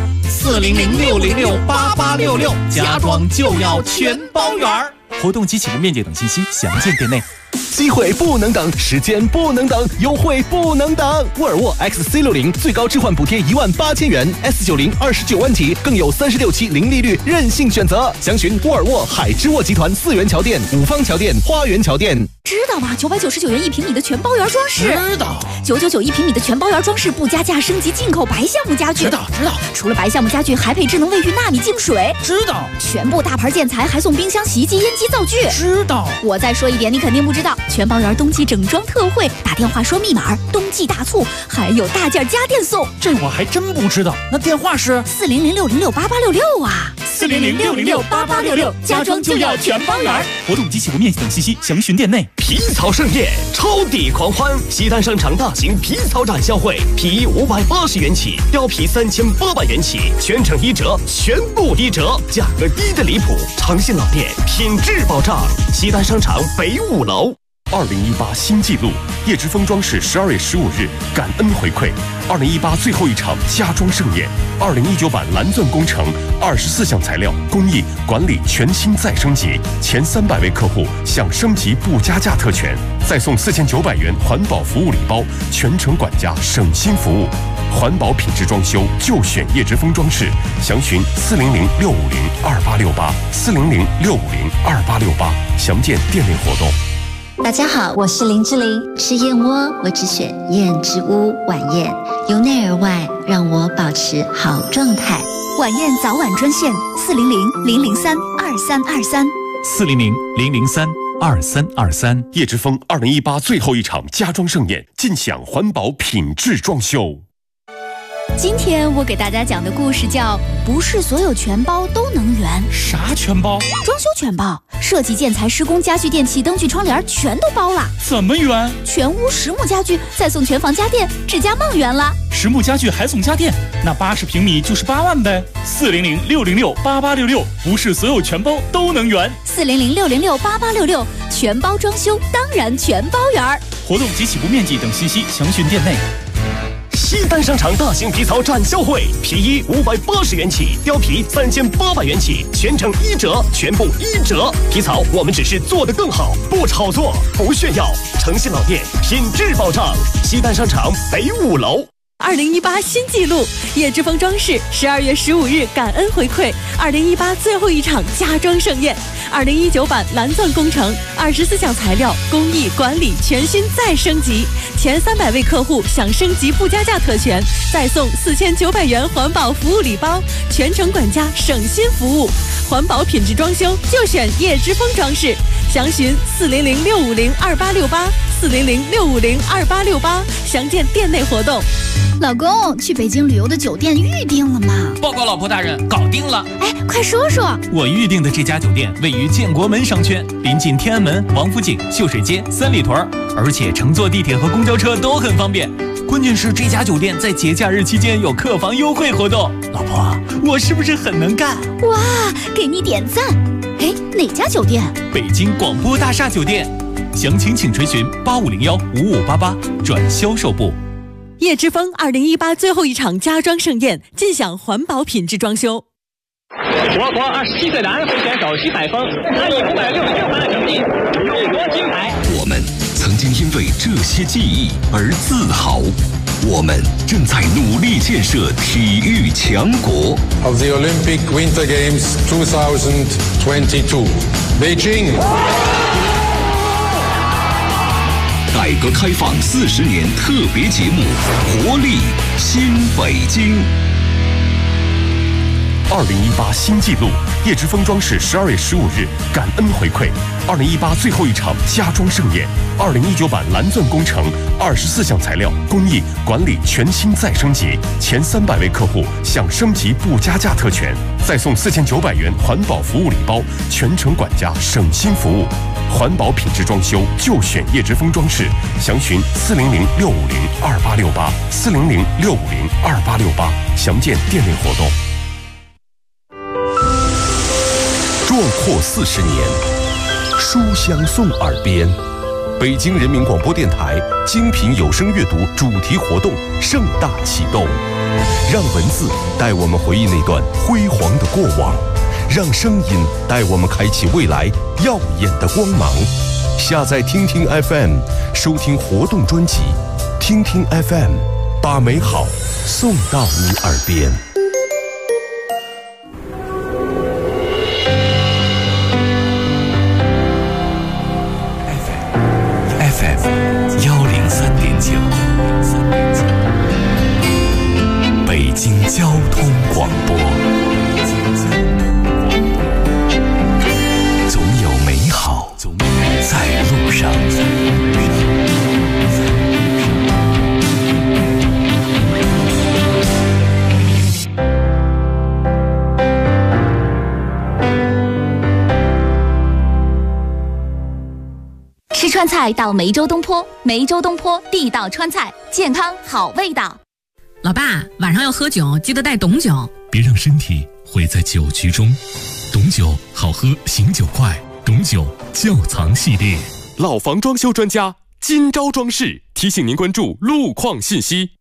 ，40060688866，家装就要全包圆。活动及启动面积等信息详见店内。 机会不能等，时间不能等，优惠不能等。沃尔沃 XC60最高置换补贴18000元 ，S90 29万起，更有36期零利率，任性选择。详询沃尔沃海之沃集团4元桥店、五方桥店、花园桥店。 知道吗？999元一平米的全包圆装饰。 知道。 999一平米的全包圆装饰不加价，升级进口白橡木家具。 知道。 除了白橡木家具，还配智能卫浴纳米净水。 知道。 全部大牌建材还送冰箱、洗衣机、烟机、灶具。 知道。 我再说一遍，你肯定不知道，全包圆冬季整装特惠，打电话说密码，冬季大促，还有大件家电送。 这我还真不知道，那电话是 40060688866啊 ，40060688866，家装就要全包圆。活动及起步面积等信息详询店内。 皮草盛宴，超抵狂欢！西单商场大型皮草展销会，皮衣580元起，貂皮3800元起，全程1折，全部1折，价格低的离谱。诚信老店，品质保障。西单商场北5楼。 2018新纪录，叶之峰装饰12月15日感恩回馈，2018最后一场家装盛宴，2019版蓝钻工程24项材料工艺管理全新再升级，前300位客户享升级不加价特权，再送4900元环保服务礼包，全程管家省心服务，环保品质装修就选叶之峰装饰，详询400-650-2868，400-650-2868，详见店内活动。 大家好，我是林志玲。吃燕窝，我只选燕之屋晚宴，由内而外让我保持好状态。 晚宴早晚专线 400-003-2323，400-003-2323。叶之峰2018最后一场家装盛宴，尽享环保品质装修。 今天我给大家讲的故事叫“不是所有全包都能圆”。 啥全包？ 装修全包，设计、建材、施工、家具、电器、灯具、窗帘全都包了。 怎么圆？ 全屋实木家具，再送全房家电，指甲梦圆了。 实木家具还送家电，那80平米就是8万呗。400-606-8866，不是所有全包都能圆。 400-606-8866，全包装修当然全包圆。 活动及起步面积等信息详询店内。 西单商场大型皮草展销会，皮衣580元起，貂皮3800元起，全程1折，全部1折。皮草我们只是做得更好，不炒作，不炫耀，诚信老店，品质保障。西单商场北5楼。 2018新纪录，叶之峰装饰12月15日感恩回馈2018最后一场家装盛宴，2019版蓝钻工程24项材料工艺管理全新再升级，前300位客户享升级不加价特权，再送4900元环保服务礼包，全程管家省心服务，环保品质装修就选叶之峰装饰，详询400-650-2868，400-650-2868，详见店内活动。 老公，去北京旅游的酒店预定了吗？ 报告老婆大人，搞定了。 哎，快说说。 我预定的这家酒店位于建国门商圈，临近天安门、王府井、秀水街、三里屯，而且乘坐地铁和公交车都很方便。关键是这家酒店在节假日期间有客房优惠活动。老婆，我是不是很能干？ 哇，给你点赞。哎，哪家酒店？ 北京广播大厦酒店。详情请垂询8501-5588转销售部。 叶之峰2018最后一场家装盛宴，尽享环保品质装修。 我国27岁的安徽选手徐海峰，他以566分的成绩勇夺金牌。 我们曾经因为这些记忆而自豪，我们正在努力建设体育强国。 Of the Olympic Winter Games 2022, Beijing。 改革开放40年特别节目《活力新北京》。 2018新纪录，叶之峰装饰12月15日感恩回馈，2018最后一场家装盛宴，2019版蓝钻工程24项材料工艺管理全新再升级，前300位客户享升级不加价特权，再送4900元环保服务礼包，全程管家省心服务，环保品质装修就选叶之峰装饰，详询400-650-2868，400-650-2868，详见店内活动。壮阔40年，书香送耳边。北京人民广播电台精品有声阅读主题活动盛大启动，让文字带我们回忆那段辉煌的过往，让声音带我们开启未来耀眼的光芒。下载听听 FM， 收听活动专辑，听听 FM， 把美好送到你耳边。 北京交通广播，总有美好在路上。 吃川菜到梅州东坡，梅州东坡地道川菜，健康好味道。 老爸，晚上要喝酒，记得带董酒。 别让身体毁在酒局中。董酒好喝，醒酒快。董酒窖藏系列。 老房装修专家金招装饰提醒您关注路况信息。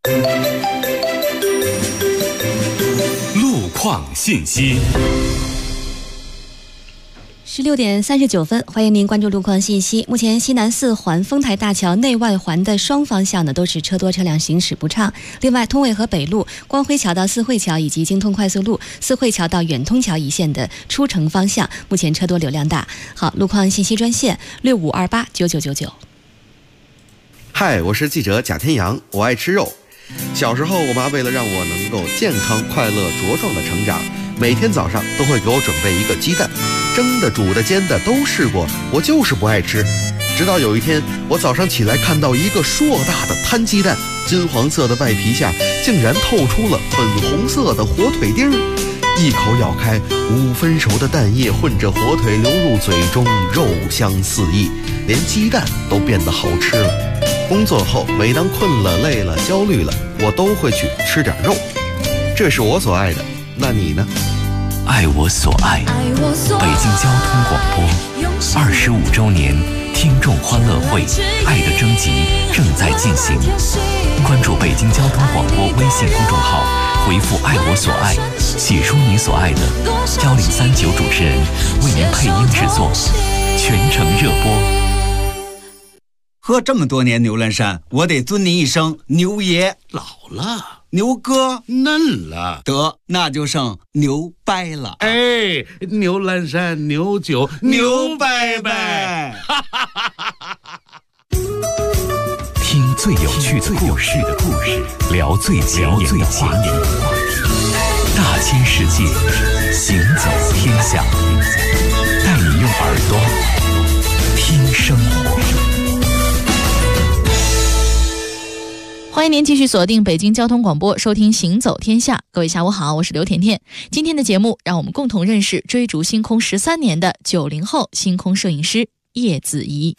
路况信息。 16点39分，欢迎您关注路况信息。目前西南四环丰台大桥内外环的双方向呢都是车多车辆行驶不畅。另外，通渭河北路光辉桥到四惠桥以及京通快速路四惠桥到远通桥一线的出城方向，目前车多流量大。好，路况信息专线65289999。 嗨，我是记者贾天阳，我爱吃肉。小时候，我妈为了让我能够健康、快乐、茁壮的成长，每天早上都会给我准备一个鸡蛋，蒸的、煮的、煎的都试过，我就是不爱吃。直到有一天，我早上起来看到一个硕大的摊鸡蛋，金黄色的外皮下竟然透出了粉红色的火腿丁儿，一口咬开，5分熟的蛋液混着火腿流入嘴中，肉香四溢，连鸡蛋都变得好吃了。工作后，每当困了、累了、焦虑了，我都会去吃点肉。这是我所爱的，那你呢？ 爱我所爱，北京交通广播25周年听众欢乐会爱的征集正在进行，关注北京交通广播微信公众号，回复爱我所爱，写出你所爱的，1039主持人为您配音制作，全程热播。 喝这么多年牛栏山，我得尊您一声牛爷。 老了， 牛哥嫩了， 得那就剩牛掰了。 哎，牛栏山牛酒牛掰掰。 听最有趣的故事，聊最前沿的话题，大千世界，行走天下，带你用耳朵听生活。 欢迎您继续锁定北京交通广播，收听《行走天下》。各位下午好，我是刘甜甜。今天的节目，让我们共同认识追逐星空13年的90后星空摄影师叶子怡。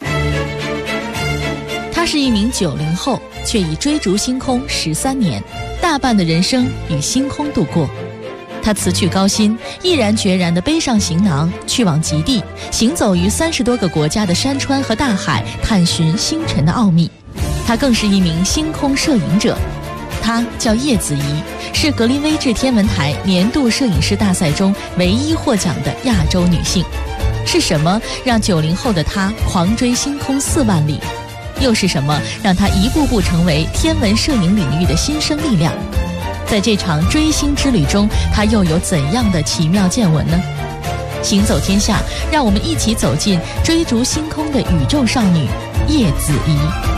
他是一名90后，却已追逐星空13年，大半的人生与星空度过。他辞去高薪，毅然决然地背上行囊，去往极地，行走于30多个国家的山川和大海，探寻星辰的奥秘。她更是一名星空摄影者，她叫叶子怡，是格林威治天文台年度摄影师大赛中唯一获奖的亚洲女性。是什么让90后的她狂追星空4万里？又是什么让她一步步成为天文摄影领域的新生力量？在这场追星之旅中，她又有怎样的奇妙见闻呢？行走天下，让我们一起走进追逐星空的宇宙少女叶子怡。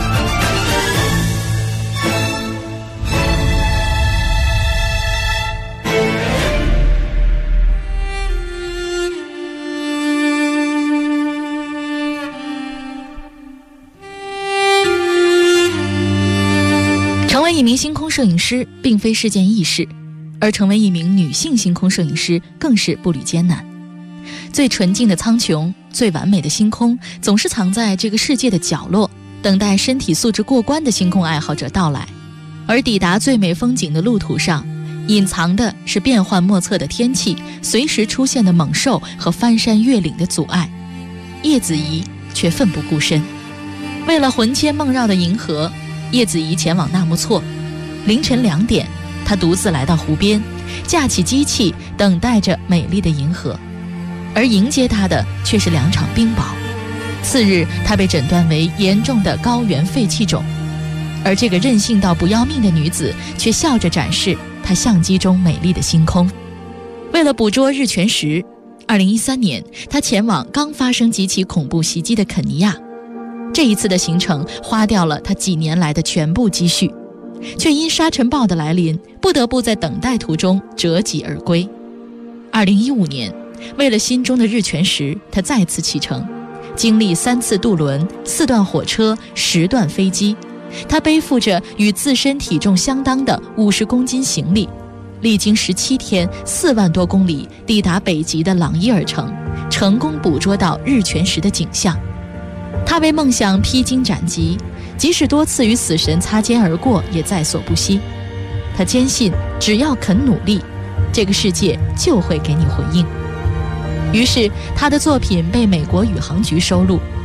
成为一名星空摄影师并非是件易事，而成为一名女性星空摄影师更是步履艰难。最纯净的苍穹，最完美的星空，总是藏在这个世界的角落，等待身体素质过关的星空爱好者到来。而抵达最美风景的路途上，隐藏的是变幻莫测的天气，随时出现的猛兽和翻山越岭的阻碍。叶子怡却奋不顾身，为了魂牵梦绕的银河，叶子怡前往纳木错。凌晨2点，她独自来到湖边，架起机器，等待着美丽的银河。而迎接她的却是2场冰雹。次日，她被诊断为严重的高原肺气肿。而这个任性到不要命的女子，却笑着展示她相机中美丽的星空。为了捕捉日全食，2013年，她前往刚发生几起恐怖袭击的肯尼亚。这一次的行程花掉了她几年来的全部积蓄，却因沙尘暴的来临，不得不在等待途中折戟而归。2015年，为了心中的日全食，她再次启程，经历3次渡轮、4段火车、10段飞机。她背负着与自身体重相当的50公斤行李，历经17天、4万多公里，抵达北极的朗伊尔城，成功捕捉到日全食的景象。她为梦想披荆斩棘，即使多次与死神擦肩而过，也在所不惜。她坚信，只要肯努力，这个世界就会给你回应。于是，她的作品被美国宇航局收录。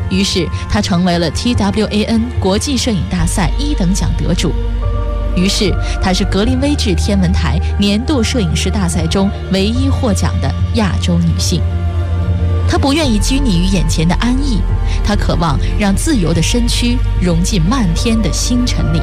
于是他成为了 TWAN 国际摄影大赛1等奖得主。于是她是格林威治天文台年度摄影师大赛中唯一获奖的亚洲女性。她不愿意拘泥于眼前的安逸，她渴望让自由的身躯融进漫天的星辰里。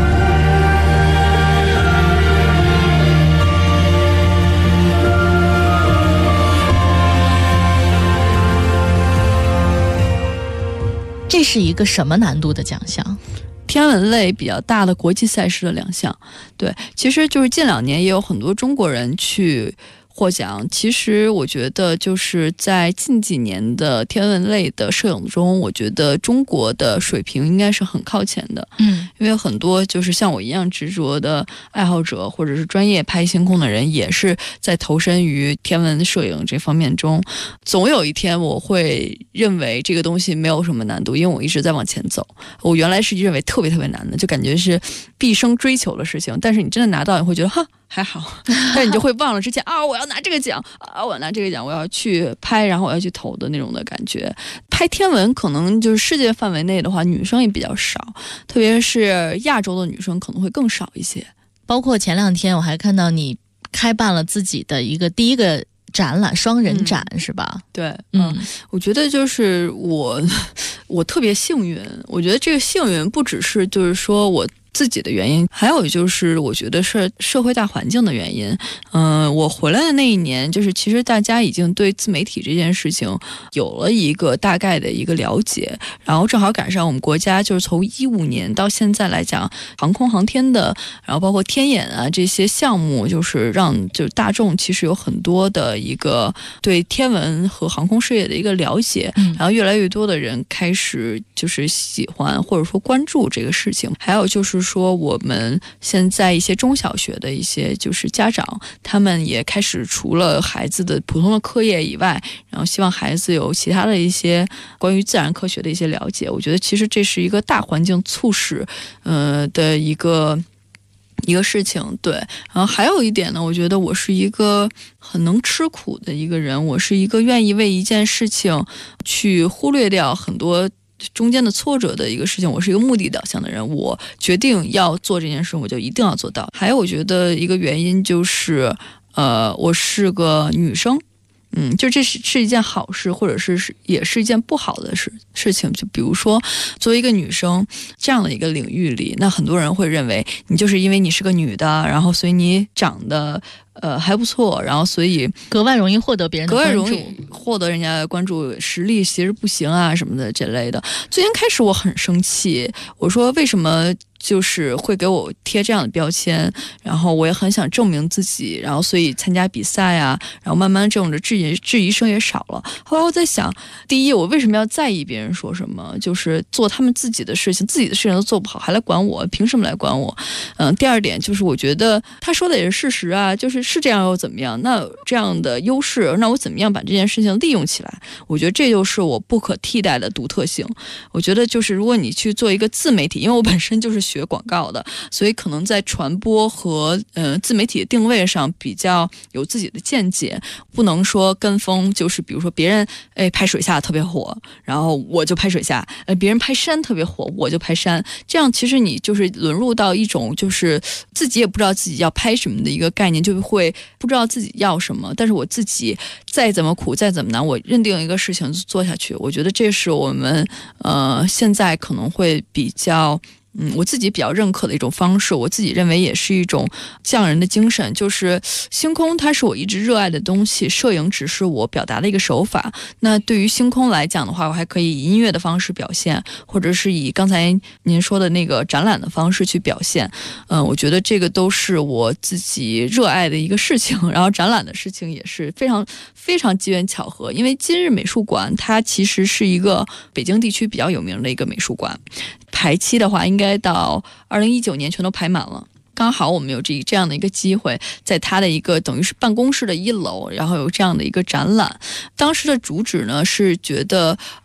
这是一个什么难度的奖项？ 天文类比较大的国际赛事的2项。对，其实就是近2年也有很多中国人去获奖。其实我觉得就是在近几年的天文类的摄影中，我觉得中国的水平应该是很靠前的。因为很多就是像我一样执着的爱好者或者是专业拍星空的人，也是在投身于天文摄影这方面中。总有一天我会认为这个东西没有什么难度，因为我一直在往前走。我原来是认为特别特别难的，就感觉是毕生追求的事情，但是你真的拿到，你会觉得哈还好，但是你就会忘了之前我要拿这个奖我要拿这个奖，我要去拍，然后我要去投的那种的感觉。拍天文可能就是世界范围内的话，女生也比较少，特别是亚洲的女生可能会更少一些。 包括前2天我还看到你开办了自己的第一个展览，双人展，是吧？ 对，我觉得就是我特别幸运，我觉得这个幸运不只是就是说我自己的原因，还有就是我觉得是社会大环境的原因。我回来的那一年，就是其实大家已经对自媒体这件事情有了一个大概的一个了解，然后正好赶上我们国家就是从15年到现在来讲，航空航天的，然后包括天眼啊这些项目，就是让就是大众其实有很多的一个对天文和航空事业的一个了解，然后越来越多的人开始就是喜欢或者说关注这个事情。还有就是说我们现在一些中小学的一些就是家长，他们也开始除了孩子的普通的课业以外，然后希望孩子有其他的一些关于自然科学的一些了解。我觉得其实这是一个大环境促使的一个事情。对，然后还有一点呢，我觉得我是一个很能吃苦的一个人，我是一个愿意为一件事情去忽略掉很多中间的挫折的一个事情，我是一个目的导向的人，我决定要做这件事，我就一定要做到。还有我觉得一个原因就是我是个女生，就这是一件好事，或者是也是一件不好的事情。就比如说作为一个女生这样的一个领域里，那很多人会认为你就是因为你是个女的，然后所以你长得还不错，然后所以格外容易获得别人的关注， 格外容易获得人家的关注，实力其实不行啊什么的这类的。最先开始我很生气，我说为什么就是会给我贴这样的标签，然后我也很想证明自己，然后所以参加比赛啊，然后慢慢这种的质疑声也少了。后来我在想，第一，我为什么要在意别人说什么，就是做他们自己的事情，自己的事情都做不好还来管我，凭什么来管我？第二点就是我觉得他说的也是事实啊，就是这样又怎么样，那这样的优势，那我怎么样把这件事情利用起来？我觉得这就是我不可替代的独特性。我觉得就是如果你去做一个自媒体，因为我本身就是学广告的，所以可能在传播和自媒体的定位上比较有自己的见解，不能说跟风，就是比如说别人拍水下特别火，然后我就拍水下，别人拍山特别火，我就拍山，这样其实你就是沦入到一种就是自己也不知道自己要拍什么的一个概念，就会不知道自己要什么。但是我自己再怎么苦再怎么难，我认定一个事情就做下去。我觉得这是我们现在可能会比较我自己比较认可的一种方式，我自己认为也是一种匠人的精神。就是星空它是我一直热爱的东西，摄影只是我表达的一个手法。那对于星空来讲的话，我还可以以音乐的方式表现，或者是以刚才您说的那个展览的方式去表现。我觉得这个都是我自己热爱的一个事情。然后展览的事情也是非常非常机缘巧合，因为今日美术馆它其实是一个北京地区比较有名的一个美术馆，排期的话应该到2019年全都排满了。刚好我们有这样的一个机会，在它的一个等于是办公室的1楼，然后有这样的一个展览。当时的主旨呢是觉得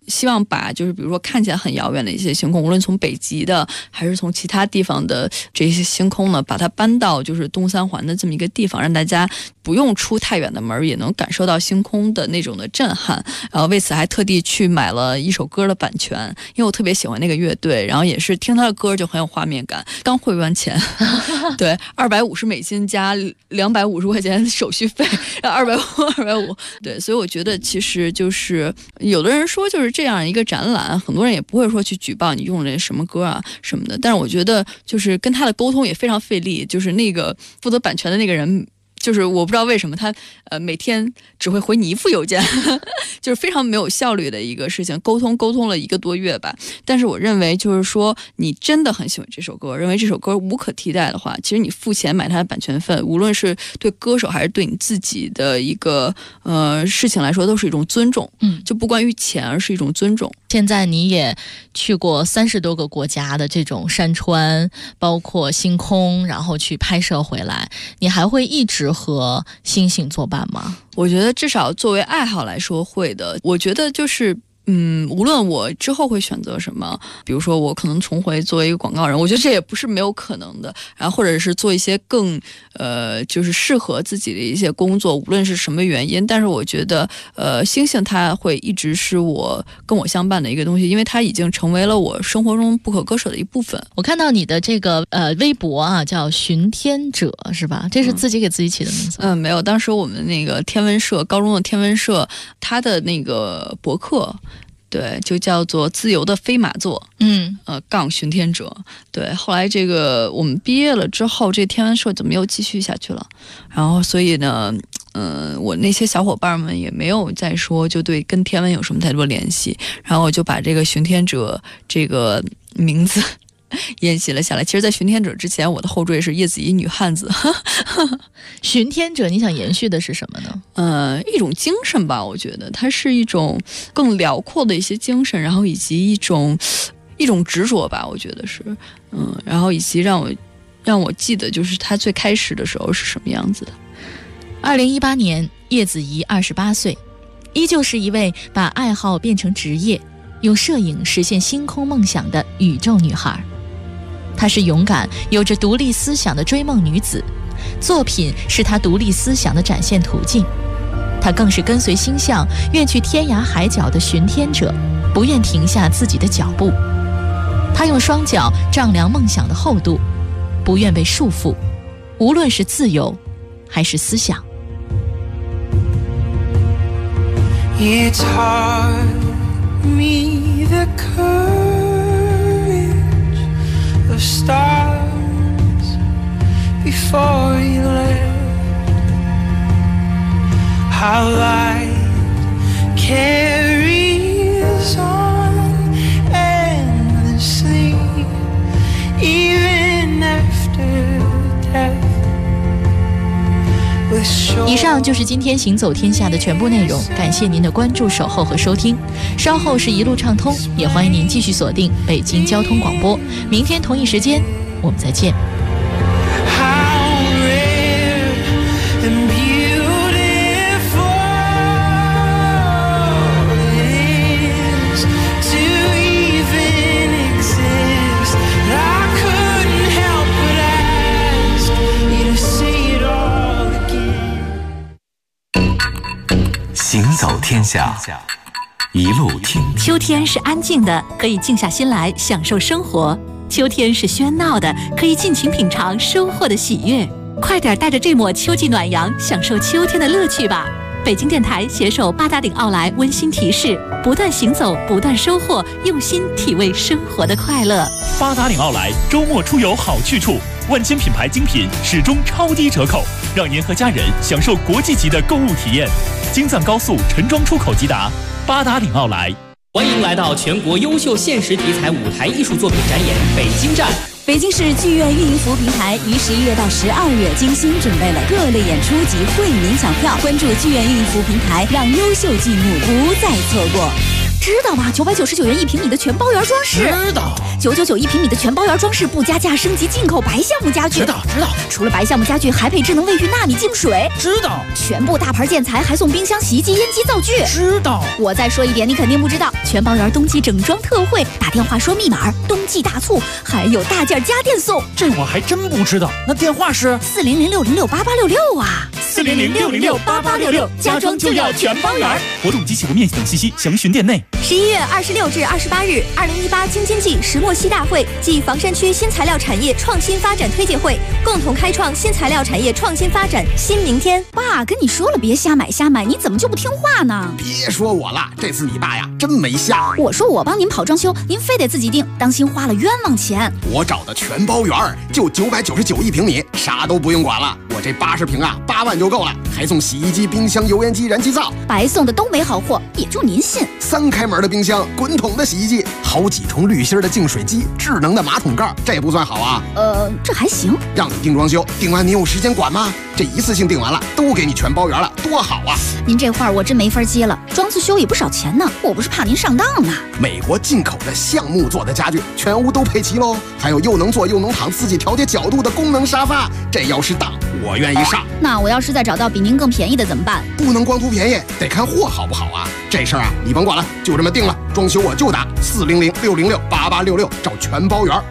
希望把就是比如说看起来很遥远的一些星空，无论从北极的还是从其他地方的这些星空呢，把它搬到就是东三环的这么一个地方，让大家不用出太远的门也能感受到星空的那种的震撼。然后为此还特地去买了一首歌的版权，因为我特别喜欢那个乐队，然后也是听他的歌就很有画面感。刚汇完钱，对，$250加250块钱手续费，250，对，所以我觉得其实就是有的人说就是这样一个展览，很多人也不会说去举报你用的什么歌啊什么的，但是我觉得就是跟他的沟通也非常费力，就是那个负责版权的那个人。就是我不知道为什么他每天只会回你一副邮件，就是非常没有效率的一个事情。沟通了1个多月吧，但是我认为就是说你真的很喜欢这首歌，认为这首歌无可替代的话，其实你付钱买它的版权费，无论是对歌手还是对你自己的一个事情来说，都是一种尊重。就不关于钱，而是一种尊重。 现在你也去过30多个国家的这种山川，包括星空，然后去拍摄回来，你还会一直和星星作伴吗？ 我觉得至少作为爱好来说会的。我觉得就是无论我之后会选择什么，比如说我可能重回作为一个广告人，我觉得这也不是没有可能的。然后或者是做一些更就是适合自己的一些工作，无论是什么原因，但是我觉得星星它会一直是跟我相伴的一个东西，因为它已经成为了我生活中不可割舍的一部分。 我看到你的这个微博啊，叫巡天者是吧？这是自己给自己起的名字？ 没有，当时我们那个天文社，高中的天文社，它的那个博客。对，就叫做自由的飞马座，杠巡天者。对，后来这个我们毕业了之后，这天文社就没有继续下去了。然后所以呢，我那些小伙伴们也没有再说就对跟天文有什么太多联系。然后我就把这个巡天者这个名字沿袭了下来。其实在巡天者之前，我的后缀是叶子怡女汉子。 巡天者你想延续的是什么呢？ 一种精神吧，我觉得它是一种更辽阔的一些精神，然后以及一种执着吧，我觉得是然后以及让我记得就是它最开始的时候是什么样子的。 2018年，叶子怡28岁，依旧是一位把爱好变成职业，用摄影实现星空梦想的宇宙女孩。她是勇敢、有着独立思想的追梦女子，作品是她独立思想的展现途径。她更是跟随星象，愿去天涯海角的巡天者，不愿停下自己的脚步。她用双脚丈量梦想的厚度，不愿被束缚，无论是自由还是思想。 It's hard me the courage of stars before you left. How light carries on endlessly, even after death. 以上就是今天行走天下的全部内容，感谢您的关注、守候和收听。稍后是一路畅通，也欢迎您继续锁定北京交通广播。明天同一时间，我们再见。 行走天下，一路听。 秋天是安静的，可以静下心来享受生活；秋天是喧闹的，可以尽情品尝收获的喜悦。快点带着这抹秋季暖阳，享受秋天的乐趣吧！北京电台携手八达岭奥莱温馨提示：不断行走，不断收获，用心体味生活的快乐。 八达岭奥莱周末出游好去处，万千品牌精品始终超低折扣，让您和家人享受国际级的购物体验。京藏高速陈庄出口即达，八达岭奥莱。 欢迎来到全国优秀现实题材舞台艺术作品展演北京站。 北京市剧院运营服务平台于11月到12月精心准备了各类演出及惠民抢票，关注剧院运营服务平台，让优秀剧目不再错过。 知道吧？999元1平米的全包圆装饰。 知道。 9991平米的全包圆装饰，不加价升级进口白橡木家具。 知道。 除了白橡木家具，还配智能卫浴纳米净水。 知道。 全部大牌建材还送冰箱、洗衣机、烟机、灶具。 知道。 我再说一点，你肯定不知道，全包圆冬季整装特惠，打电话说密码，冬季大促，还有大件家电送。 这我还真不知道。那电话是 400-606-8866啊 ，400-606-8866，家装就要全包圆。 活动及起步面积等信息详询店内。 11月26至28日，2018京津冀石墨烯大会暨房山区新材料产业创新发展推介会，共同开创新材料产业创新发展新明天。爸，跟你说了别瞎买，你怎么就不听话呢？ 别说我了，这次你爸呀真没瞎。 我说我帮您跑装修，您非得自己定，当心花了冤枉钱。 我找的全包圆就9991平米，啥都不用管了。我这80平啊，8万就够了，还送洗衣机、冰箱、油烟机、燃气灶。 白送的都没好货，也就您信。 3开门的冰箱，滚筒的洗衣机，好几重滤芯的净水机，智能的马桶盖，这不算好啊？ 这还行。 让你定装修，定完你有时间管吗？这一次性定完了，都给你全包圆了，多好啊！ 您这话我真没法接了，装次修也不少钱呢，我不是怕您上当呢。 美国进口的橡木做的家具，全屋都配齐喽，还有又能坐又能躺、自己调节角度的功能沙发，这要是当，我愿意上。 那我要是再找到比您更便宜的怎么办？ 不能光图便宜，得看货好不好啊！这事儿啊，你甭管了，就这么定了。装修我就打400-606-8866，找全包圆。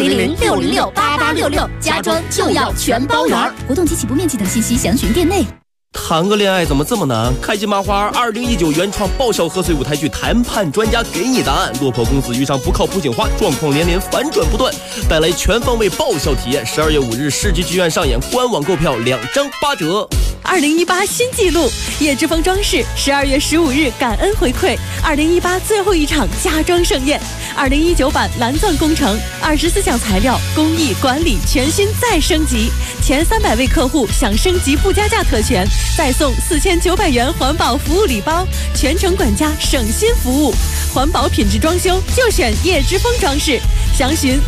400-606-8866，家装就要全包圆。活动及起步面积等信息详询店内。 谈个恋爱怎么这么难？开心麻花2019原创爆笑贺岁舞台剧谈判专家给你答案。落魄公子遇上不靠谱警花，状况连连，反转不断，带来全方位爆笑体验。12月5日世纪剧院上演，官网购票2张8折。 2018新纪录，叶之峰装饰12月15日感恩回馈2018最后一场家装盛宴。2019版蓝钻工程，24项材料工艺管理全新再升级，前300位客户享升级不加价特权，再送4900元环保服务礼包，全程管家省心服务，环保品质装修就选叶之峰装饰。详询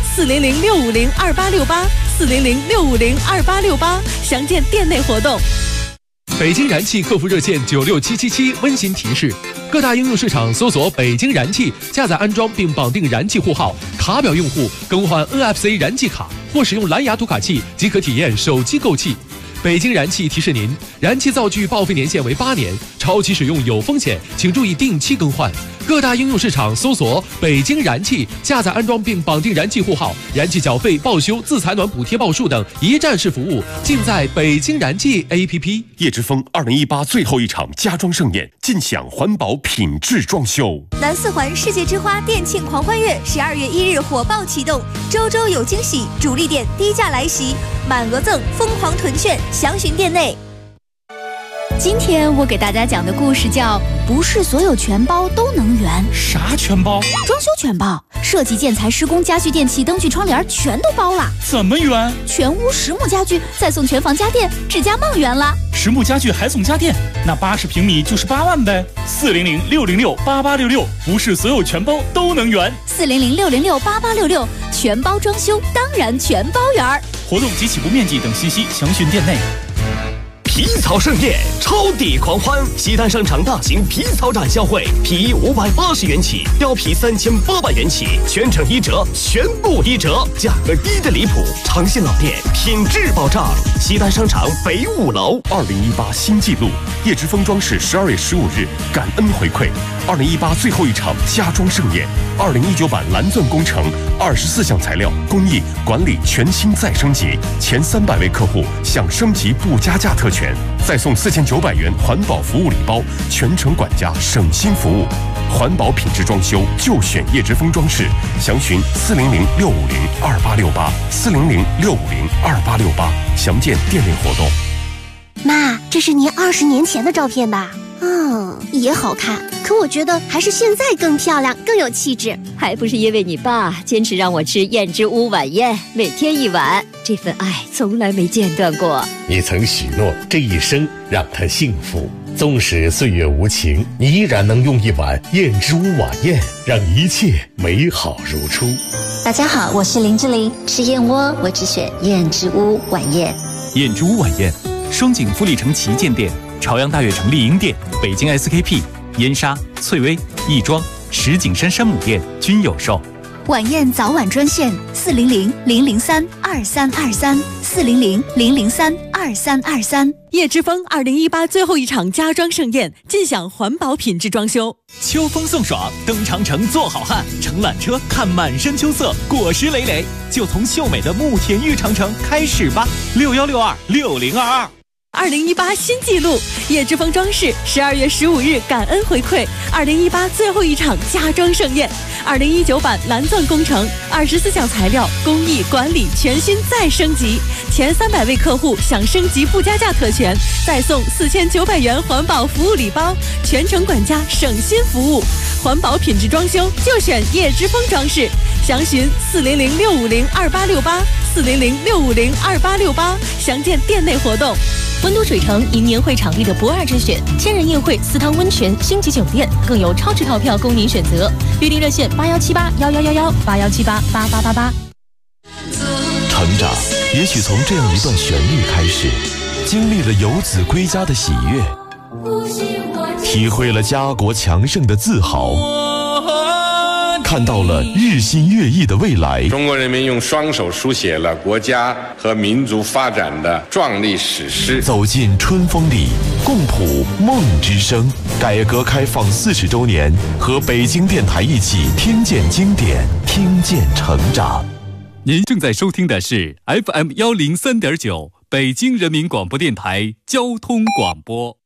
400-650-2868，400-650-2868，详见店内活动。 北京燃气客服热线96777温馨提示：各大应用市场搜索北京燃气，下载安装并绑定燃气户号，卡表用户更换 NFC 燃气卡或使用蓝牙读卡器即可体验手机购气。北京燃气提示您，燃气灶具报废年限为8年，超期使用有风险，请注意定期更换。各大应用市场搜索北京燃气，下载安装并绑定燃气户号，燃气缴费、报修、自采暖补贴报数等一站式服务尽在北京燃气 APP。 叶之峰2018最后一场家装盛宴，尽享环保品质装修。 南四环世界之花店庆狂欢月12月1日火爆启动，周周有惊喜，主力店低价来袭，满额赠，疯狂囤券，详询店内。今天我给大家讲的故事叫不是所有全包都能圆。 啥全包？ 装修全包，设计、建材、施工、家具、电器、灯具、窗帘全都包了。 怎么圆？ 全屋实木家具，再送全房家电，指甲梦圆了。 实木家具还送家电，那80平米就是8万呗。400-606-8866，不是所有全包都能圆。 400-606-8866，全包装修当然全包圆。 活动及起步面积等信息详询店内。 皮草盛宴，超抵狂欢！西单商场大型皮草展销会，皮衣580元起，貂皮3800元起，全程1折，全部1折，价格低的离谱。长线老店，品质保障。西单商场北5楼。 2018新纪录，叶之峰装饰12月15日感恩回馈，2018最后一场家装盛宴。2019版蓝钻工程，24项材料工艺管理全新再升级，前300位客户享升级不加价特权，再送4900元环保服务礼包，全程管家省心服务。环保品质装修就选叶之峰装饰，详询400-650-2868，400-650-2868，详见店内活动。 妈，这是您20年前的照片吧？也好看，可我觉得还是现在更漂亮，更有气质。 还不是因为你爸坚持让我吃燕之屋晚宴，每天1碗，这份爱从来没间断过。 你曾许诺这一生让他幸福，纵使岁月无情，你依然能用1碗燕之屋晚宴让一切美好如初。 大家好，我是林志玲，吃燕窝我只选燕之屋晚宴。 燕之屋晚宴，双井富力城旗舰店、朝阳大悦城丽婴店、北京 SKP、燕莎、翠微、亦庄、 石景山山姆店均有售。 晚宴早晚专线400-003-2323，400-003-2323。 叶之峰2018最后一场家装盛宴，尽享环保品质装修。 秋风送爽，登长城做好汉，乘缆车看满山秋色，果实累累，就从秀美的慕田峪长城开始吧。61626022。 2018新纪录，叶之峰装饰12月15日感恩回馈2018最后一场家装盛宴，2019版蓝钻工程，24项材料工艺管理全新再升级，前300位客户享升级附加价特权，再送4900元环保服务礼包，全程管家省心服务，环保品质装修就选叶之峰装饰，详询400-650-2868，400-650-2868，详见店内活动。 温都水城迎年会场地的不二之选，千人宴会、4汤温泉、星级酒店，更有超值套票供您选择。预订热线81781111，8178888888。 成长也许从这样一段旋律开始，经历了游子归家的喜悦，体会了家国强盛的自豪，看到了日新月异的未来。 中国人民用双手书写了国家和民族发展的壮丽史诗。 走进春风里，共谱梦之声。改革开放40周年，和北京电台一起听见经典，听见成长。 您正在收听的是 FM103.9北京人民广播电台交通广播。